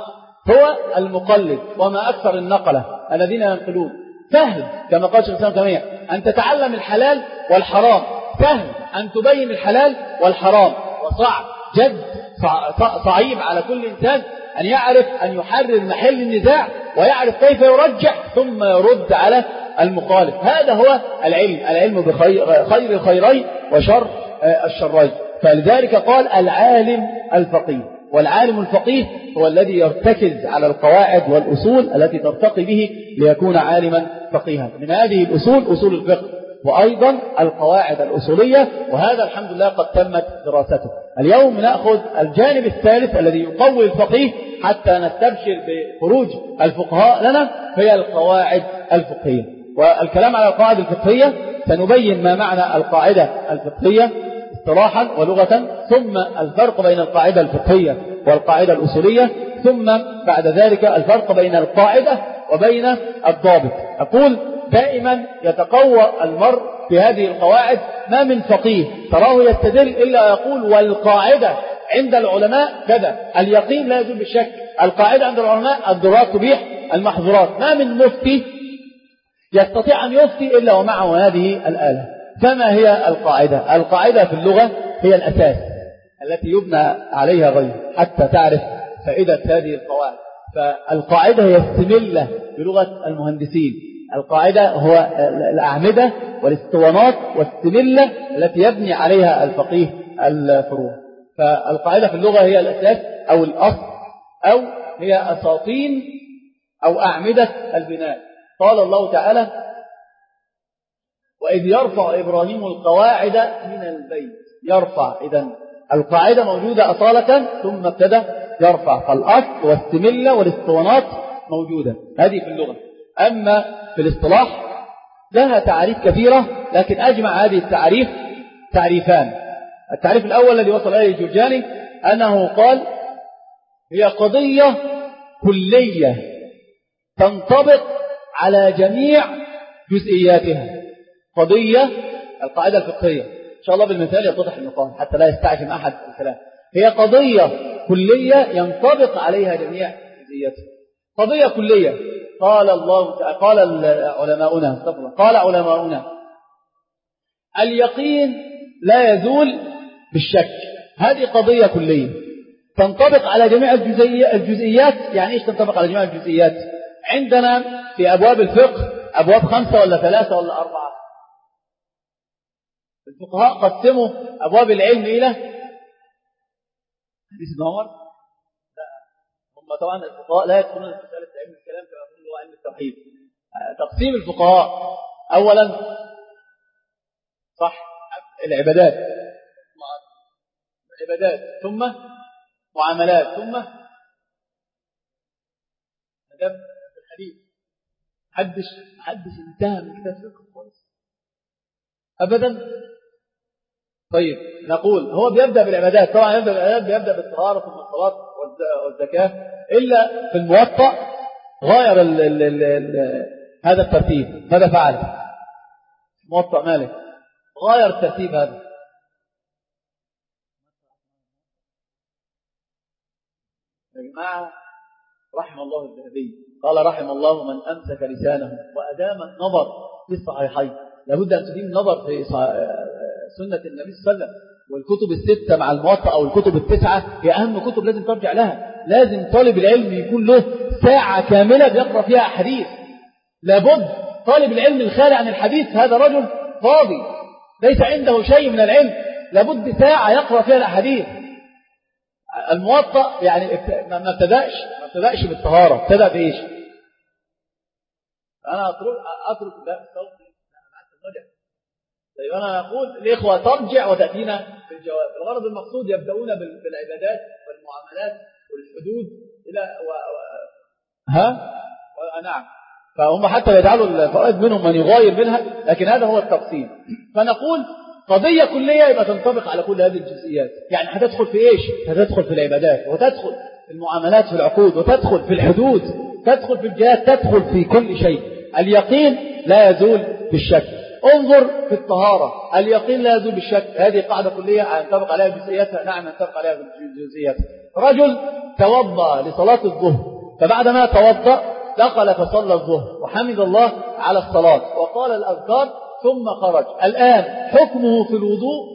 هو المقلد، وما أكثر النقلة الذين ينقلون. سهل كما قال شيخ الإسلام تيمية أن تتعلم الحلال والحرام، سهل أن تبين الحلال والحرام، وصعب جد صعيب على كل إنسان أن يعرف أن يحرر محل النزاع ويعرف كيف يرجح ثم يرد على المخالف. هذا هو العلم، العلم بخير خير الخيرين وشر الشرين. فلذلك قال العالم الفقيه، والعالم الفقيه هو الذي يرتكز على القواعد والأصول التي ترتقي به ليكون عالما فقيها. من هذه الأصول أصول الفقه، وأيضا القواعد الأصولية، وهذا الحمد لله قد تمت دراسته. اليوم نأخذ الجانب الثالث الذي يقوي الفقيه حتى نستبشر بخروج الفقهاء لنا، هي القواعد الفقهية. والكلام على القواعد الفقهية سنبين ما معنى القاعدة الفقهية اصطلاحا ولغة، ثم الفرق بين القاعدة الفقهية والقاعدة الأصولية، ثم بعد ذلك الفرق بين القاعدة وبين الضابط. أقول دائما يتقوى المرء في هذه القواعد، ما من فقيه تراه يستدل إلا يقول والقاعدة عند العلماء كذا، اليقين لا يزول بالشك، القاعدة عند العلماء الضرورات تبيح المحظورات. ما من مفتي يستطيع أن يفتي إلا ومعه هذه الآلة. فما هي القاعدة؟ القاعدة في اللغة هي الأساس التي يبنى عليها غيره حتى تعرف فائدة هذه القواعد. فالقاعدة هي السملة بلغة المهندسين، القاعدة هو الأعمدة والاسطوانات والسملة التي يبني عليها الفقيه الفروع. فالقاعدة في اللغة هي الأساس أو الأصل، أو هي أساطين أو أعمدة البناء. قال الله تعالى وإذ يرفع إبراهيم القواعد من البيت. يرفع، إذن القاعدة موجودة أصالة ثم ابتدى يرفع، فالأصل والسملة والاسطوانات موجودة. هذه في اللغة. أما في الاصطلاح لها تعريف كثيرة، لكن أجمع هذه التعريف تعريفان. التعريف الأول الذي وصل إليه الجرجاني أنه قال هي قضية كلية تنطبق على جميع جزئياتها. قضية القاعدة الفقهية إن شاء الله بالمثال يتضح المقام حتى لا يستعجل أحد الكلام. هي قضية كلية ينطبق عليها جميع جزئياتها. قضية كلية قال الله قال علماؤنا قال علماؤنا اليقين لا يزول بالشك. هذه قضية كلية تنطبق على جميع الجزئيات. يعني إيش تنطبق على جميع الجزئيات؟ عندنا في أبواب الفقه أبواب خمسة ولا ثلاثة ولا أربعة. الفقهاء قسموا أبواب العلم إلى حديث ابن عمر. لا، هم طبعا الفقهاء لا يدخلون في مسألة علم الكلام كما يقول هو علم التوحيد. تقسيم الفقهاء أولا صح العبادات العبادات ثم معاملات ثم أدب الحديث. محدش محدش انتهى من كتاب فقه خالص أبدا. طيب نقول هو بيبدأ بالعبادات، طبعا يبدأ بالعبادات بيبدأ بالطهارة ثم الصلاة والزكاة، إلا في الموطأ غير ال ال ال ال هذا الترتيب. ماذا فعل موطأ مالك؟ غير الترتيب هذا. يا جماعة رحم الله الذهبي قال رحم الله من أمسك لسانه وأدام النظر في الصحيحين. لابد أن تديم النظر في سنة النبي صلى الله عليه وسلم. والكتب الستة مع الموطأ أو الكتب التسعة هي أهم كتب لازم ترجع لها. لازم طالب العلم يكون له ساعة كاملة بيقرأ فيها حديث. لابد طالب العلم الخالي عن الحديث هذا رجل فاضي ليس عنده شيء من العلم. لابد ساعة يقرأ فيها الحديث. الموطأ يعني ما ابتدأش ما ابتدأش بالطهارة، ابتدأ بإيش؟ أنا أترك أترك ده صوتي طيب أنا أقول الإخوة ترجع وتأتينا في الجواب. الغرض المقصود يبدأون بالعبادات والمعاملات والحدود إلى و... و... ها و... نعم. فهم حتى يجعلوا الفوائد منهم من يغاير منها، لكن هذا هو التقسيم. فنقول قضية كلية يبقى تنطبق على كل هذه الجزئيات. يعني هتدخل في إيش؟ هتدخل في العبادات، وتدخل في المعاملات في العقود، وتدخل في الحدود، تدخل في الجهات، تدخل في كل شيء. اليقين لا يزول بالشك. انظر في الطهارة، اليقين لا يزول بالشك. هذه قاعدة كلية ينطبق عليها جزئياتها. نعم ينطبق عليها جزئياتها. رجل توضأ لصلاة الظهر فبعدما توضأ دخل فصلى الظهر وحمد الله على الصلاة وقال الأذكار ثم خرج. الآن حكمه في الوضوء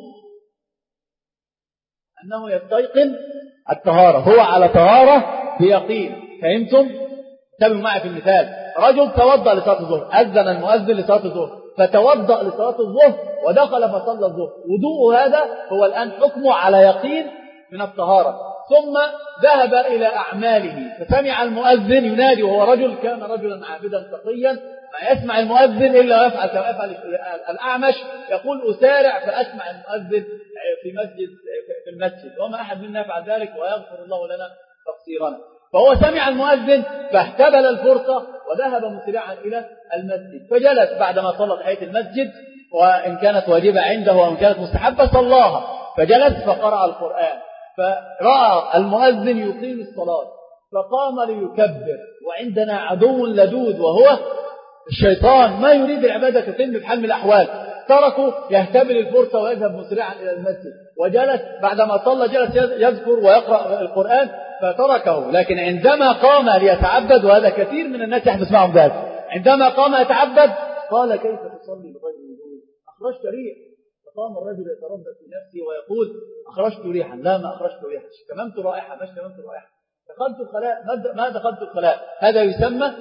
أنه يستيقن الطهارة، هو على طهارة بيقين. فهمتم؟ انتبهوا معي في المثال. رجل توضأ لصلاة الظهر، أذن المؤذن لصلاة الظهر فتوضأ لصلاة الظهر ودخل فصلى الظهر، وضوءه هذا هو الآن حكمه على يقين من الطهارة. ثم ذهب إلى أعماله فسمع المؤذن ينادي، وهو رجل كان رجلا عابدا تقيا، ما يسمع المؤذن إلا يفعل كما يفعل الأعمش، يقول أسارع فأسمع المؤذن في مسجد في المسجد، وما أحد منا يفعل ذلك ويغفر الله لنا تقصيرنا. فهو سمع المؤذن فاحتبل الفرصة وذهب مسرعا إلى المسجد، فجلس بعدما صلى تحية المسجد، وإن كانت واجبة عنده وإن كانت مستحبة صلاها، فجلس فقرأ القرآن، فرأى المؤذن يقيم الصلاة فقام ليكبر، وعندنا عدو لدود وهو الشيطان ما يريد العبادة تتم بحال من الأحوال، تركه يهتبل الفرصة ويذهب مسرعا إلى المسجد، وجلس بعدما صلى جلس يذكر ويقرأ القرآن فتركه. لكن عندما قام ليتعبد، وهذا كثير من الناس يحدث معهم ذلك، عندما قام يتعبد قال كيف تصلي بغير وضوء؟ أخرجت ريح. فقام الرجل يتردد في نفسه ويقول أخرجت ريحا، لا ما أخرجت ريحا، شممت رائحة ما شممت رائحة، دخلت الخلاء ما دخلت الخلاء. هذا يسمى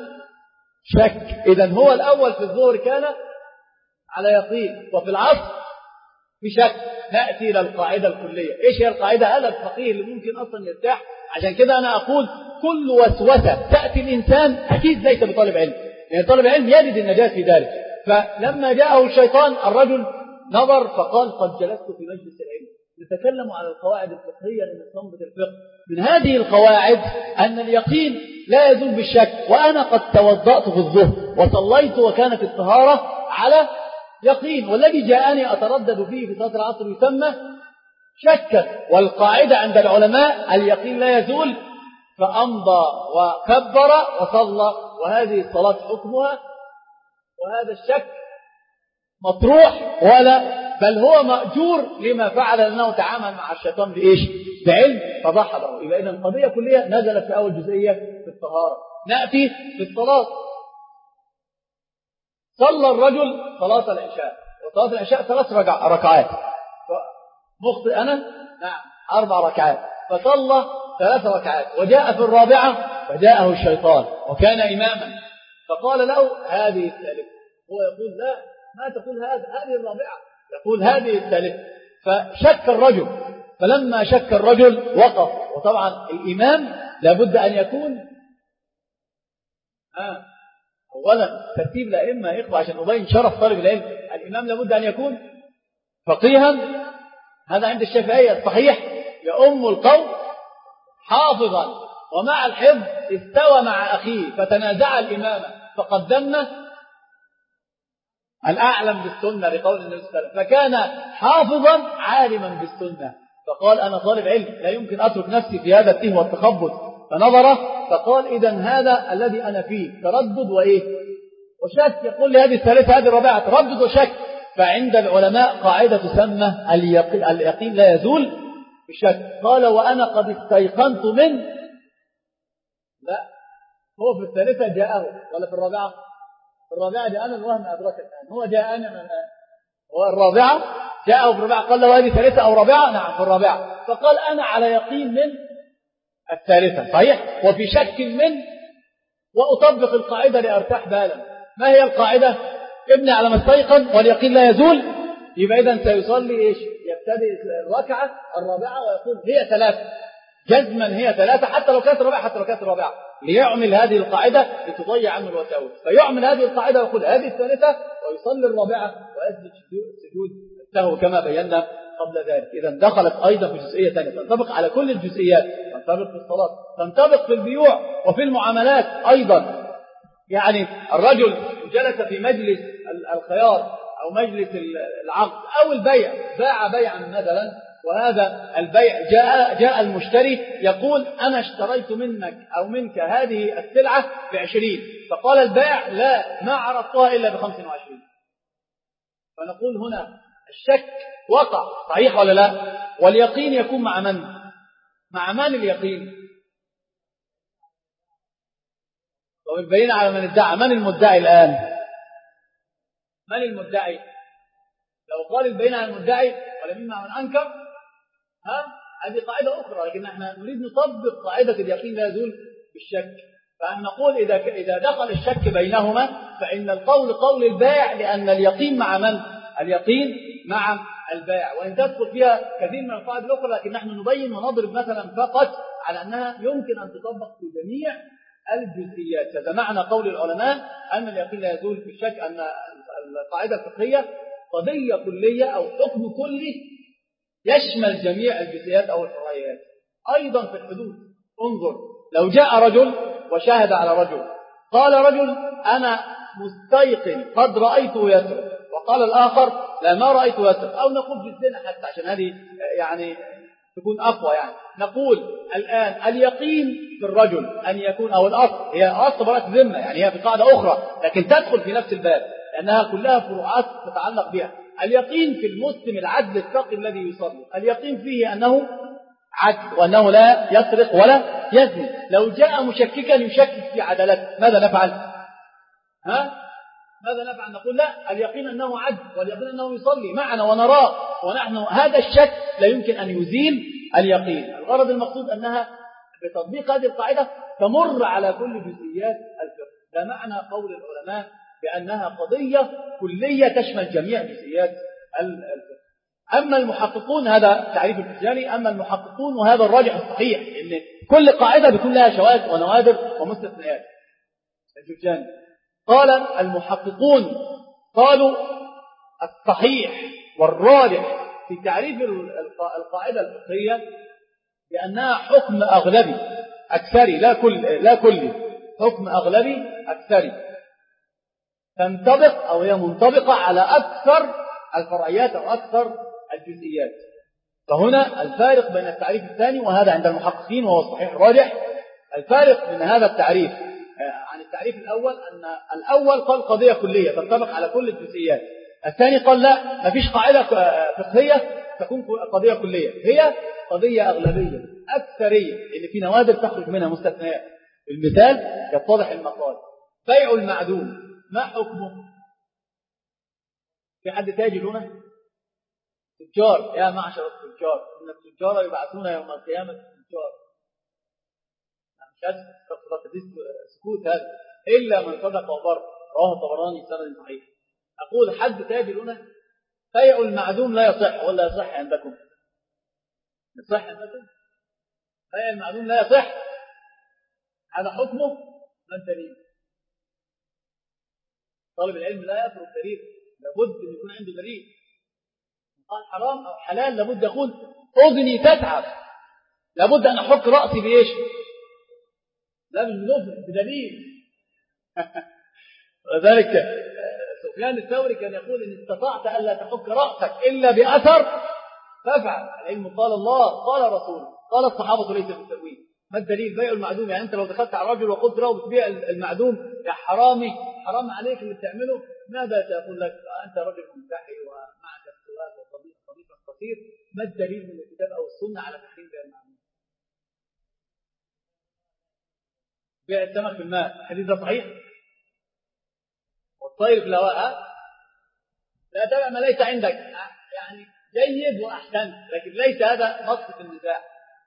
شك. إذن هو الأول في الظهر كان على يقين، وفي العصر في شك. نأتي إلى القاعدة الكلية. إيش هي القاعدة؟ هذا الفقيه اللي ممكن أصلا يرتاح. عشان كده أنا أقول كل وسوسة تأتي الإنسان أكيد ليس بطالب علم، يعني طالب علم يجد النجاة في ذلك. فلما جاءه الشيطان الرجل نظر فقال قد جلست في مجلس العلم نتكلم على القواعد الفقهية لنستنبط الفقه. من هذه القواعد أن اليقين لا يزول بالشك، وأنا قد توضأت في الظهر وصليت وكانت الطهارة على يقين، والذي جاءني أتردد فيه في صلاة العصر يسمى شكا. والقاعدة عند العلماء اليقين لا يزول، فأمضى وكبر وصلى، وهذه الصلاة حكمها، وهذا الشك مطروح ولا بل هو مأجور لما فعل، لأنه تعامل مع الشيطان بإيش؟ بعلم فضحضه. يبقى إذن القضية كلية نزلت في أول جزئية في الطهارة. نأتي في الصلاة. صلى الرجل صلاة العشاء، وصلاة العشاء ثلاث ركعات، مخطئ أنا؟ نعم أربع ركعات، فصلى ثلاث ركعات، وجاء في الرابعة فجاءه الشيطان وكان إماما فقال له هذه الثالثة، هو يقول لا ما تقول هذا، هذه الرابعة، يقول هذه الثالثة. فشك الرجل، فلما شك الرجل وقف. وطبعا الإمام لابد أن يكون آه أولا ترتيب الأئمة يا إخوة عشان أبين شرف طالب العلم. الإمام لابد أن يكون فقيها، هذا عند الشافعية الصحيح، يؤم القوم حافظا، ومع الحفظ استوى مع أخيه فتنازع الإمامة فقدمنا الأعلم بالسنة لقول النبي صلى الله عليه وسلم، فكان حافظا عالما بالسنة، فقال أنا طالب علم لا يمكن أترك نفسي في هذا التيه والتخبط، فنظر فقال إذن هذا الذي أنا فيه تردد وإيه وشك. يقول لي هذه الثالثة هذه الرابعة، تردد وشك. فعند العلماء قاعدة تسمى اليقين, اليقين لا يزول بالشك. قال وأنا قد استيقنت من، لا هو في الثالثة جاءه ولا في الرابعة؟ في الرابعة جاءنا الوهم أدرك الآن، هو جاءنا من هو الرابعة جاءه في الرابعة، قال له هذه ثالثة أو رابعة؟ نعم في الرابعة. فقال أنا على يقين من الثالثة صحيح، وفي شك من، وأطبق القاعدة لأرتاح بالا. ما هي القاعدة؟ ابني على ما استيقن واليقين لا يزول. يبقى إذن سيصلي إيش؟ يبتدئ الركعة الرابعة ويقول هي ثلاثة، جزما هي ثلاثة، حتى لو كانت رابعة حتى لو كانت رابعة، ليعمل هذه القاعدة لتضيع عنه الوساوس. فيعمل هذه القاعدة ويقول هذه الثالثة ويصلي الرابعة ويسجد سجود السهو كما بينا قبل ذلك. إذن دخلت أيضا في جزئية ثانية تنطبق على كل الجزئيات، تنطبق في الصلاة، تنطبق في البيوع وفي المعاملات أيضا. يعني الرجل جلس في مجلس الخيار أو مجلس العقد أو البيع، باع بيعا مثلا، وهذا البيع جاء جاء المشتري يقول أنا اشتريت منك أو منك هذه السلعة بعشرين، فقال البائع لا ما عرفتها إلا بخمس وعشرين. فنقول هنا الشك وقع صحيح ولا لا؟ واليقين يكون مع من؟ مع من اليقين؟ وبالبينة على من ادعى. من المدعي الآن؟ من المدعي؟ لو قال البينة على المدعي ولا مما من أنكر، ها هذه قاعدة أخرى، لكن احنا نريد نطبق قاعدة اليقين لا يزول بالشك. فاحنا نقول إذا إذا دخل الشك بينهما فإن القول قول البائع، لأن اليقين مع من؟ اليقين مع البائع، وإن تدخل فيها كثير من القواعد الأخرى، لكن نحن نبين ونضرب مثلا فقط على أنها يمكن أن تطبق في جميع الجزئيات. هذا معنى قول العلماء أن اليقين لا يزول في الشك، أن القاعدة الفقهية قضية كلية أو حكم كلي يشمل جميع الجزئيات أو الفرعيات. أيضا في الحدود انظر، لو جاء رجل وشاهد على رجل، قال رجل أنا مستيقن قد رأيته يسرق، وقال الآخر لا ما رأيته يسرق، أو نقول في الزنا حتى عشان هذه يعني تكون أقوى، يعني نقول الآن اليقين في الرجل أن يكون، أو الأصل هي أصل براءة ذمة، يعني هي في قاعدة أخرى لكن تدخل في نفس الباب لأنها كلها فروعات تتعلق بها. اليقين في المسلم العدل التقي الذي يصلي، اليقين فيه أنه عدل وأنه لا يسرق ولا يزني. لو جاء مشككا يشكك في عدالته ماذا نفعل؟ ها؟ ماذا نفعل؟ نقول لا، اليقين أنه عدل واليقين أنه يصلي معنا ونراه، ونحن هذا الشك لا يمكن أن يزيل اليقين. الغرض المقصود أنها بتطبيق هذه القاعدة تمر على كل جزئيات الفقه. ده معنى قول العلماء بأنها قضية كلية تشمل جميع جزئيات الفقه. أما المحققون، هذا تعريف الفجاني، أما المحققون وهذا الراجح الصحيح إن كل قاعدة بيكون لها شواذ ونوادر ومستثنيات. الفجاني قال المحققون قالوا الصحيح والراجح في تعريف القاعدة الفقهية بأنها حكم أغلبي أكثري لا كل لا كلي، حكم أغلبي أكثري تنطبق أو هي منطبقة على أكثر الفرعيات أو أكثر الجزئيات. فهنا الفارق بين التعريف الثاني وهذا عند المحققين وهو الصحيح الراجح، الفارق بين هذا التعريف عن التعريف الأول أن الأول قال قضية كلية تنطبق على كل الجزئيات، الثاني قال لا، ما فيش قاعدة فقهية تكون قضية كلية، هي قضية أغلبية أكثرية اللي في نوادر تخرج منها مستثنيات. المثال يتضح المقال، بيع المعدوم ما حكمه؟ في حد تاجر هنا؟ تجار، يا معشر التجار إن التجار يبعثون يوم القيامة التجار. مش هذا سكوت هذا إلا من صدق وبر، رواه الطبراني سند صحيح. أقول حد تاجر هنا؟ بيع المعدوم لا يصح ولا يصح عندكم؟ يصح عندكم؟ بيع المعدوم لا يصح، هذا حكمه. ما الدليل؟ طالب العلم لا يترك دليل، لابد أن يكون عنده دليل. قال حرام أو حلال لابد يقول أذني تتعب، لابد أن أحك رأسي بإيش؟ لا مش بنفر بدليل. وذلك سفيان الثوري كان يقول إن استطعت ألا تحك رأسك إلا بأثر فافعل. العلم قال الله قال رسوله قال الصحابة ليس بالتأويل. ما الدليل؟ بيع المعدوم، يعني أنت لو دخلت على رجل وقلت له بتبيع المعدوم يا حرامي حرام عليك اللي بتعمله، ماذا سيقول لك؟ أنت رجل منتحي ومعك السواك وطبيب قصير. ما الدليل من الكتاب أو السنة على تحريم بيع المعدوم؟ بيع السمك في الماء، الحديث ده صحيح؟ والطير في الهواء لا تبع ما ليس عندك، يعني جيد وأحسن، لكن ليس هذا نص في النزاع.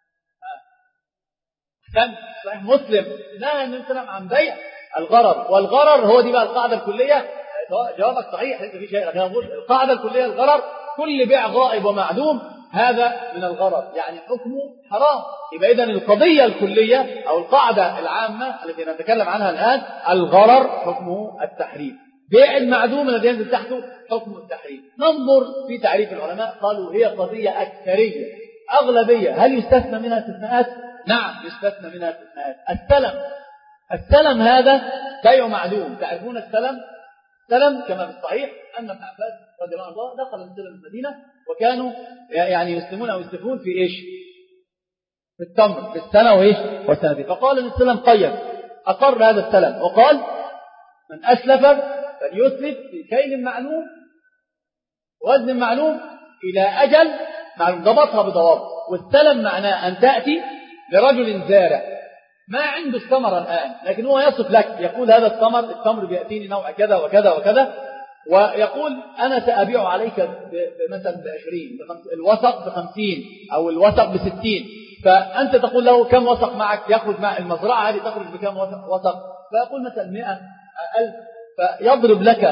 كان صحيح مسلم نهى النبي صلى الله عليه وسلم عن بيع الغرر، والغرر هو دي بقى القاعدة الكلية. جوابك صحيح ليس في شيء، لكن أقول القاعدة الكلية الغرر كل بيع غائب ومعدوم هذا من الغرر، يعني حكمه حرام. يبقى إذن القضية الكلية أو القاعدة العامة التي نتكلم عنها الآن الغرر حكمه التحريم، بيع المعدوم الذي ينزل تحته حكم التحريم. ننظر في تعريف العلماء، قالوا هي قضية أكثرية أغلبية. هل يستثنى منها استثناءات؟ نعم يستثنى منها استثناءات. السلم، السلم هذا بيع معدوم. تعرفون السلم؟ السلم كما في الصحيح أن ابن عباس رضي الله عنه دخل السلم المدينة وكانوا يعني يسلمون أو يستفون في إيش؟ في التمر، في السنة وإيش؟ والسنة. فقال أن السلم قيد، أقر هذا السلم وقال من أسلف فليسلف في كيل معلوم وزن معلوم إلى أجل معلوم، ضبطها بضوابط. والسلم معناه أن تأتي لرجل زارع ما عنده الثمرة الآن، لكن هو يصف لك يقول هذا الثمر التمر بيأتيني نوع كذا وكذا وكذا، ويقول أنا سأبيع عليك مثلا بعشرين، الوسق بخمسين أو الوسق بستين، فأنت تقول له كم وسق معك؟ يخرج مع المزرعة هذه تخرج بكم وسق؟ فيقول مثلا مئة ألف، فيضرب لك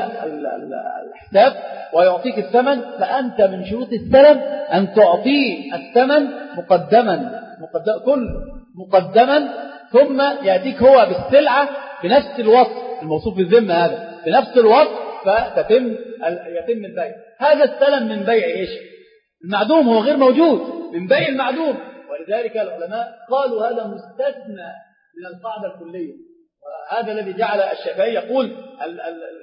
الحساب ويعطيك الثمن. فأنت من شروط السلم أن تعطيه الثمن مقدما مقدم كل مقدما، ثم يأتيك هو بالسلعة بنفس الوصف الموصوف بالذمة هذا بنفس الوصف، فتتم يتم البيع. هذا السلم من بيع إيش؟ المعدوم، هو غير موجود، من بيع المعدوم. ولذلك العلماء قالوا هذا مستثنى من القاعدة الكلية، وهذا الذي جعل الشافعي يقول أن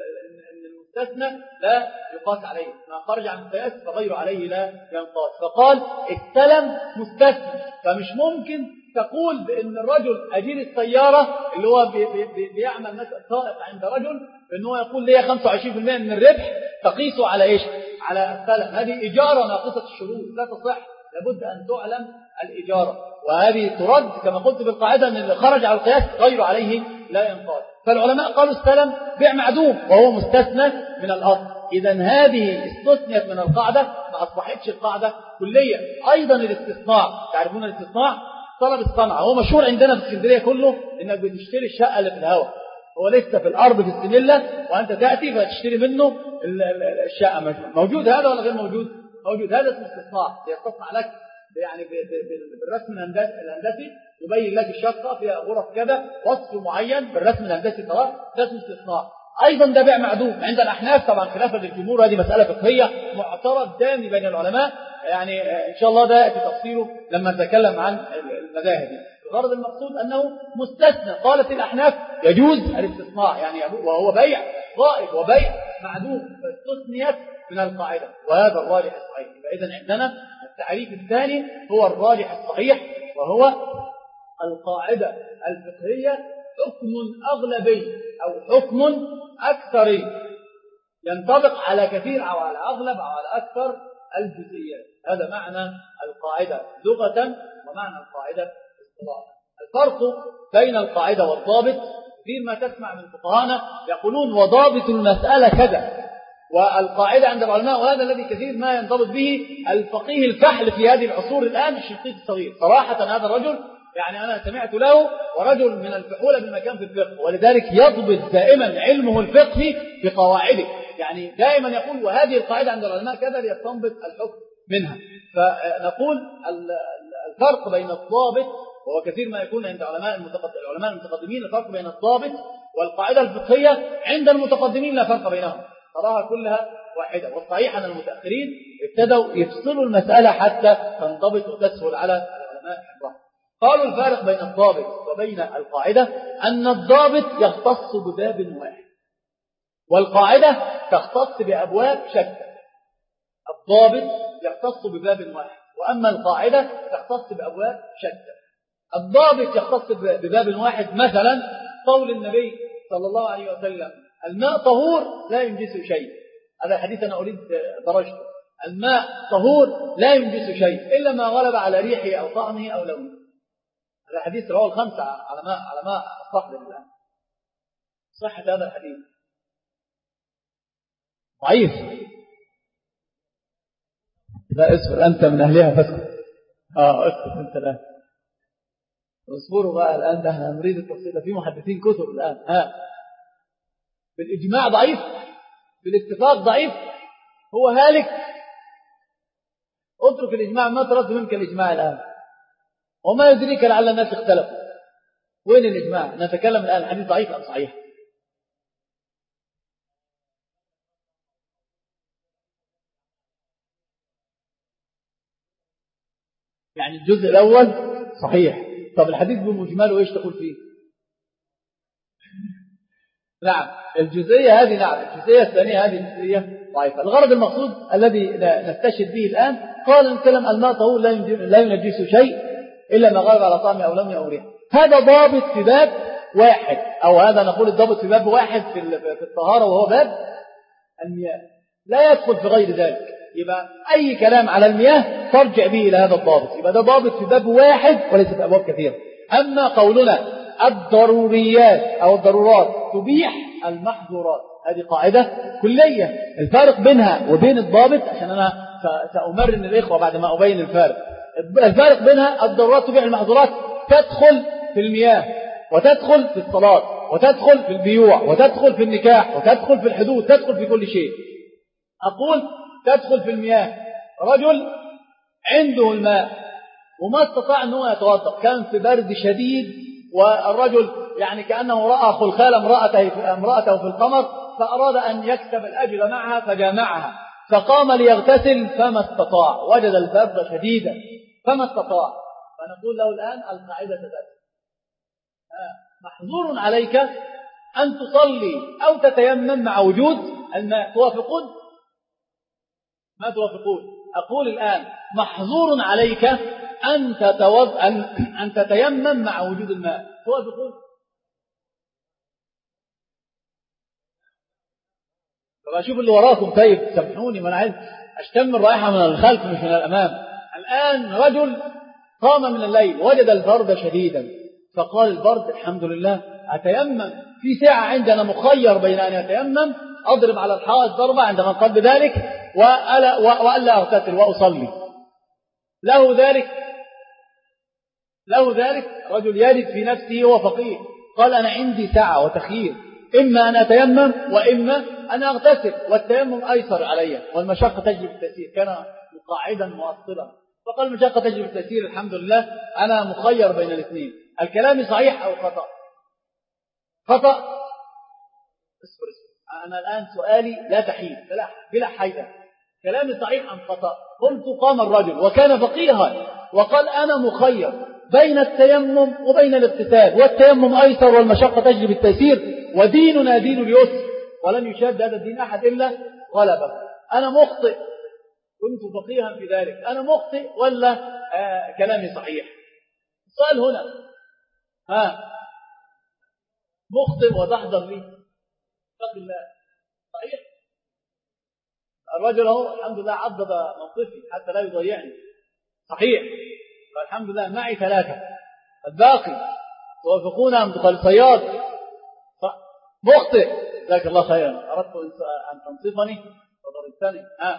المستثنى لا يقاس عليه، ما خرج عن القياس فغير عليه لا ينقاس. فقال السلم مستثنى، فمش ممكن تقول بأن الرجل أجير السيارة اللي هو بي بي بيعمل مثلا سائق عند رجل بأنه يقول لي خمسة وعشرين بالمئة من الربح تقيسه على إيش؟ على السلم. هذه إجارة ناقصة الشروط لا تصح، لابد أن تعلم الإجارة، وهذه ترد كما قلت بالقاعدة أن اللي خرج على القياس غير عليه لا ينقاس. فالعلماء قالوا السلم بيع معدوم وهو مستثنى من الأصل. إذا هذه استثنت من القاعدة، ما أصبحتش القاعدة كلية. أيضا الاستثناء، تعرفون الاستثناء طلب الصنعة، هو مشهور عندنا في اسكندرية كله إنك بتشتري الشقة اللي في الهواء، هو لسه في الأرض في السنلة وأنت تأتي فتشتري منه الشقة. موجود هذا ولا غير موجود؟ موجود. هذا اسمه استثناء، يستصنع لك يعني بالرسم الهندسي، يبين لك الشقة فيها غرف كذا وصف معين بالرسم الهندسي، ترى ده اسمه استثناء. أيضا ده بيع معدوم عند الأحناف طبعا خلافا للجمهور، هذه مسألة فقهية معترض دامي بين العلماء، يعني إن شاء الله ده يأتي تفصيله لما نتكلم عن المذاهب. الغرض المقصود أنه مستثنى. قالت الأحناف يجوز الاستثناء يعني وهو بيع غائب وبيع معدوم، فاستثنيت من القاعدة، وهذا الراجح الصحيح. فإذا عندنا التعريف الثاني هو الراجح الصحيح، وهو القاعدة الفقهية حكم أغلبي أو حكم أكثري ينطبق على كثير أو على أغلب أو على أكثر الجزئيات. هذا معنى القاعدة لغة ومعنى القاعدة اصطلاحا. الفرق بين القاعدة والضابط كثير ما تسمع من فقهانا يقولون وضابط المسألة كذا، والقاعدة عند العلماء، وهذا الذي كثير ما ينضبط به الفقيه الفحل في هذه العصور الآن الشنقيطي الصغير. صراحة هذا الرجل يعني أنا سمعت له ورجل من الفحولة بالمكان في الفقه، ولذلك يضبط دائما علمه الفقهي بقواعده، يعني دائما يقول وهذه القاعدة عند العلماء كذا ليستنبط الحكم منها. فنقول الفرق بين الضابط، وهو كثير ما يكون عند علماء العلماء المتقدمين، الفرق بين الضابط والقاعدة الفقهية عند المتقدمين لا فرق بينهم، تراها كلها واحدة. والصحيح أن المتأخرين ابتدوا يفصلوا المسألة حتى تنضبط وتسهل على العلماء حفظها. قالوا الفارق بين الضابط وبين القاعدة أن الضابط يختص بباب واحد، والقاعدة تختص بأبواب شتى. الضابط يختص بباب واحد، وأما القاعدة تختص بأبواب شتى. الضابط يختص بباب واحد، مثلا قول النبي صلى الله عليه وسلم الماء طهور لا ينجس شيء، هذا حديث أنا أريد درجته، الماء طهور لا ينجس شيء إلا ما غلب على ريحه أو طعمه أو لونه. هذا حديث رواه الخمسة على ما على ما أصح الآن. صحة هذا الحديث ضعيف. لا اسفل أنت من أهلها فاسكت. آه اسكت أنت الآن، اصبروا بقى الآن، ده احنا نريد التفصيل في محدثين كثر الآن. ها بالإجماع ضعيف، بالاتفاق ضعيف، هو هالك. اترك الإجماع، ما ترد منك الإجماع الآن، وما يدريك لعل الناس اختلفوا. وين الإجماع؟ نتكلم الآن الحديث ضعيف أم صحيح؟ يعني الجزء الأول صحيح، طب الحديث بمجمله إيش تقول فيه؟ نعم الجزئية هذه، نعم الجزئية الثانية هذه الجزئية ضعيفة. الغرض المقصود الذي نستشهد به الآن، قال نتكلم الماء طهور لا ينجس شيء إلا ما غلب على طعمه أو لم أو ريحه. هذا ضابط في باب واحد، أو هذا نقول الضابط في باب واحد في الطهارة، وهو باب المياه، لا يدخل في غير ذلك. يبقى أي كلام على المياه ترجع به إلى هذا الضابط، يبقى ده ضابط في باب واحد وليس في أبواب كثيرة. أما قولنا الضروريات أو الضرورات تبيح المحظورات. هذه قاعدة كلية. الفارق بينها وبين الضابط، عشان أنا سأمرن الإخوة بعد ما أبين الفارق. الفارق بينها الضرورات تبيح المحظورات تدخل في المياه، وتدخل في الصلاة، وتدخل في البيوع، وتدخل في النكاح، وتدخل في الحدود، تدخل في كل شيء. أقول تدخل في المياه. رجل عنده الماء وما استطاع أنه يتوضأ، كان في برد شديد، والرجل يعني كأنه رأى خلخال امرأته امرأته في القمر، فأراد أن يكسب الأجر معها فجامعها، فقام ليغتسل فما استطاع، وجد البرد شديدا فما استطاع. فنقول له الآن القاعدة تتأتي، محظور عليك أن تصلي أو تتيمم مع وجود الماء. توافقون؟ ما توافقون؟ أقول الآن محظور عليك أن تتوض... أن... أن تتيمم مع وجود الماء. توافقون؟ طب أشوف اللي وراكم. طيب سامحوني، ما أنا عايز أشتم الرائحة من الخلف مش من الأمام. الآن رجل قام من الليل وجد البرد شديدا، فقال البرد الحمد لله أتيمم، في ساعة عندنا مخير بين أن يتيمم أضرب على الحائط ضربة عندما قال بذلك وألا, وألا أغتسل وأصلي. له ذلك له ذلك رجل يجد في نفسه هو فقير، قال أنا عندي ساعة وتخيير، إما أن أتيمم وإما أن أغتسل، والتيمم أيسر علي والمشقة تجلب التيسير. كان مقاعدا مؤصلا، فقال المشقة تجلب التيسير الحمد لله أنا مخير بين الاثنين. الكلام صحيح أو خطأ؟ خطأ. اصبر اصبر، أنا الآن سؤالي لا تحيد بلا, بلا حيدة. كلامي صحيح أم خطأ؟ قلت قام الرجل وكان فقيها وقال أنا مخير بين التيمم وبين الاغتسال، والتيمم أيسر والمشقة تجلب التيسير، وديننا دين اليسر ولن يشاد هذا الدين أحد إلا غلبه. أنا مخطئ، كنت فقيها في ذلك، أنا مخطئ ولا آه كلامي صحيح؟ السؤال هنا ها مخطئ وتحضر لي اتق الله صحيح. الرجل هو الحمد لله عضد موقفي حتى لا يضيعني صحيح، فالحمد لله معي ثلاثة، الباقي توافقون أم تقال صياد مخطئ. جزاك الله خيرا، أردت أن تنصفني وضربتني. ها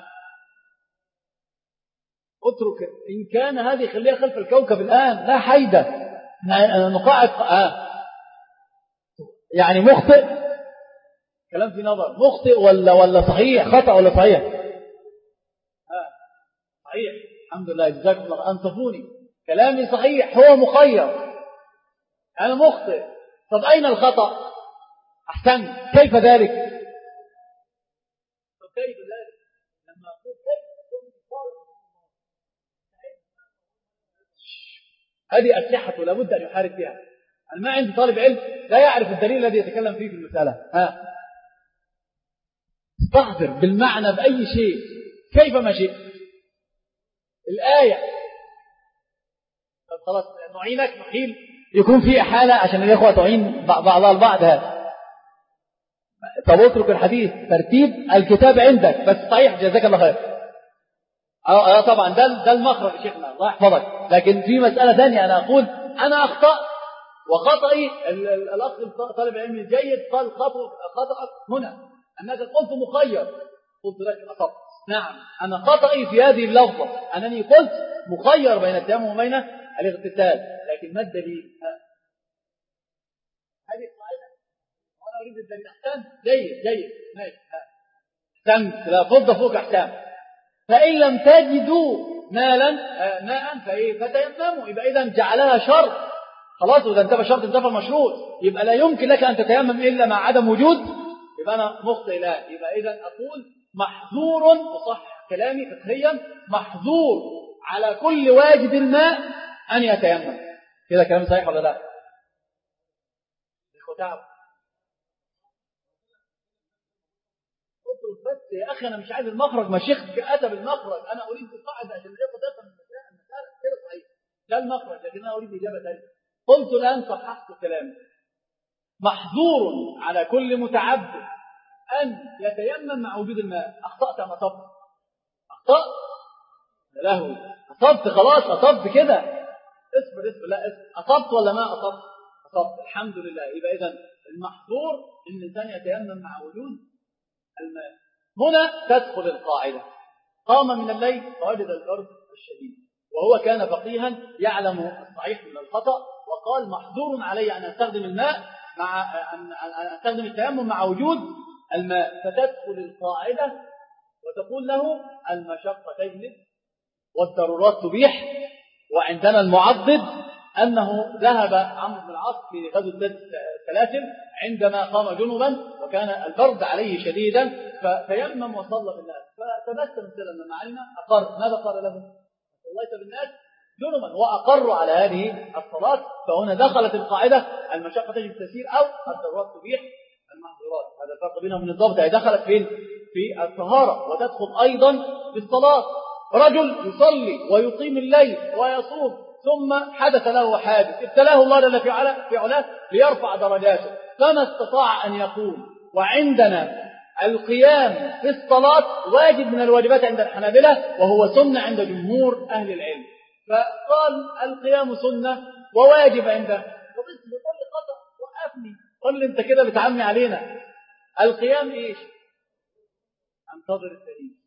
اترك إن كان هذه خليها خلف الكوكب الآن لا حيدة، نقاعد آه. يعني مخطئ كلام في نظر، مخطئ ولا ولا صحيح، خطأ ولا صحيح؟ آه. صحيح الحمد لله جزاكم الله، أنصفوني كلامي صحيح، هو مخير أنا مخطئ. طب أين الخطأ؟ أحسن، كيف ذلك؟ طب كيف ذلك؟ لما أقول كيف هذه أسلحة لابد أن يحارب فيها. أنا ما عندي طالب علم لا يعرف الدليل الذي يتكلم فيه في المسألة. ها استحضر بالمعنى بأي شيء كيف ما شئت الآية. طب خلاص نعينك نحيل يكون في إحالة عشان الإخوة تعين بعضها البعض. هذا طب اترك الحديث ترتيب الكتاب عندك بس صحيح جزاك الله خير. اه طبعا ده ده المخرج يا شيخنا الله يحفظك. لكن في مسألة ثانية أنا أقول أنا أخطأ وخطئي الأخ طالب العلم الجيد قال خطأك هنا أنك قلت مخير، قلت لك أخطأ. نعم أنا خطئي في هذه اللفظة أنني قلت مخير بين التيمم وبين الاغتسال، لكن ما الدليل؟ هذه قاعدة وأنا أريد الدليل. أحسن جيد جيد ماشي أحسنت لا فض فوق أحسن. فإن لم تجدوا مالا ماء فإيه فتيمموا، يبقى إذا جعلها شرط خلاص، وإذا انتبه شرط انتبه المشروط، يبقى لا يمكن لك أن تتيمم إلا مع عدم وجود، يبقى أنا مخطئ. لا يبقى إذا أقول محظور، وصح كلامي فقهيا محظور على كل واجد الماء أن يتيمم. كده كلام صحيح ولا لا؟ إخوة تعب بس يا أخي أنا مش عايز المخرج، ما شيخ أتى بالمخرج، أنا أريد القاعدة عشان الإخوة تفهم المسألة كده صحيح ده المخرج، لكن أنا أريد إجابة ثانية. قلت الآن صححت كلامي محظور على كل متعبد أن يتيمم مع وجود الماء. أخطأت أم أصبت؟ أخطأت لهوي أصبت خلاص أصبت كده. اصبر اصبر لا اصبر. أصبت ولا ما أصبت؟ طب الحمد لله. يبقى إذن المحظور إن الإنسان يتيمم مع وجود الماء. هنا تدخل القاعدة: قام من الليل فوجد البرد الشديد، وهو كان فقيها يعلم الصحيح من الخطأ، وقال محظور علي أن أستخدم الماء مع أن أستخدم التيمم مع وجود الماء. فتدخل القاعدة وتقول له المشقة تجلب والضرورات تبيح. وعندنا المعضد أنه ذهب عمرو بن العاص في غزوة السلاسل عندما قام جنبا وكان البرد عليه شديدا، فتيمم وصلى بالناس، فتبسم سلا لما علم أقر. ماذا قال له؟ صليت بالناس جنبا، وأقروا على هذه الصلاة. فهنا دخلت القاعدة: المشقة تجب التسير أو الضرورات تبيح المحظورات. هذا الفرق بينهم من الضبط. هي دخلت فين؟ في الطهارة، وتدخل أيضا في الصلاة. رجل يصلي ويقيم الليل ويصوم ثم حدث له حادث ابتلاه الله جل في علاه ليرفع درجاته، فما استطاع أن يقوم. وعندنا القيام في الصلاة واجب من الواجبات عند الحنابلة، وهو سنة عند جمهور أهل العلم. فقال القيام سنة وواجب عنده. وبس بيقول لي خطأ وقفني، قل لي انت كده بتعمي علينا. القيام ايش؟ انتظر الدليل.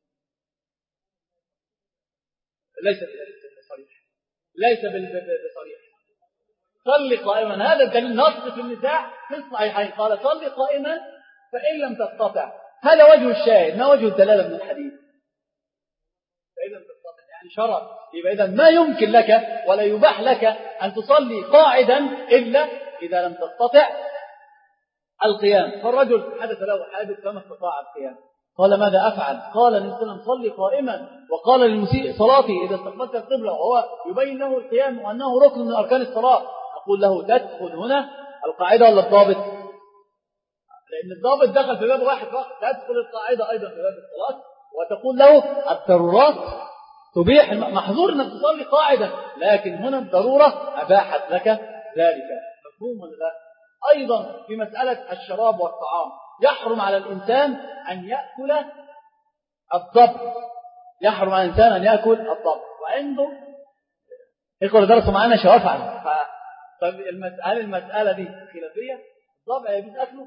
ليس بصريح، ليس بصريح. صلي قائما، هذا الدليل نص في النساء في الصحيحين، قال صلي قائما فإن لم تستطع. هذا وجه الشاهد، ما وجه الدلالة من الحديث؟ فإن لم تستطع يعني شرط. يبقى إذا ما يمكن لك ولا يباح لك أن تصلي قاعدا إلا إذا لم تستطع القيام. فالرجل حدث له حادث فما استطاع القيام، قال ماذا أفعل؟ قال النبي صلى الله عليه وسلم صلي قائما، وقال للمسيء صلاتي إذا استقبلت القبلة، وهو يبين له القيام وأنه ركن من أركان الصلاة. أقول له تدخل هنا القاعدة ولا الضابط؟ لأن الضابط دخل في باب واحد فقط، تدخل القاعدة أيضا في باب الصلاة، وتقول له الضرورات تبيح محظور أنك تصلي قاعدة، لكن هنا الضرورة أباحت لك ذلك. مفهوم ولا لا؟ أيضا في مسألة الشراب والطعام، يحرم على الإنسان أن يأكل الضب، يحرم على الإنسان أن يأكل الضب. وعنده إخوة درسوا معنا شوافع. طيب المسألة المسألة دي خلافية. الضبع يجوز أكله؟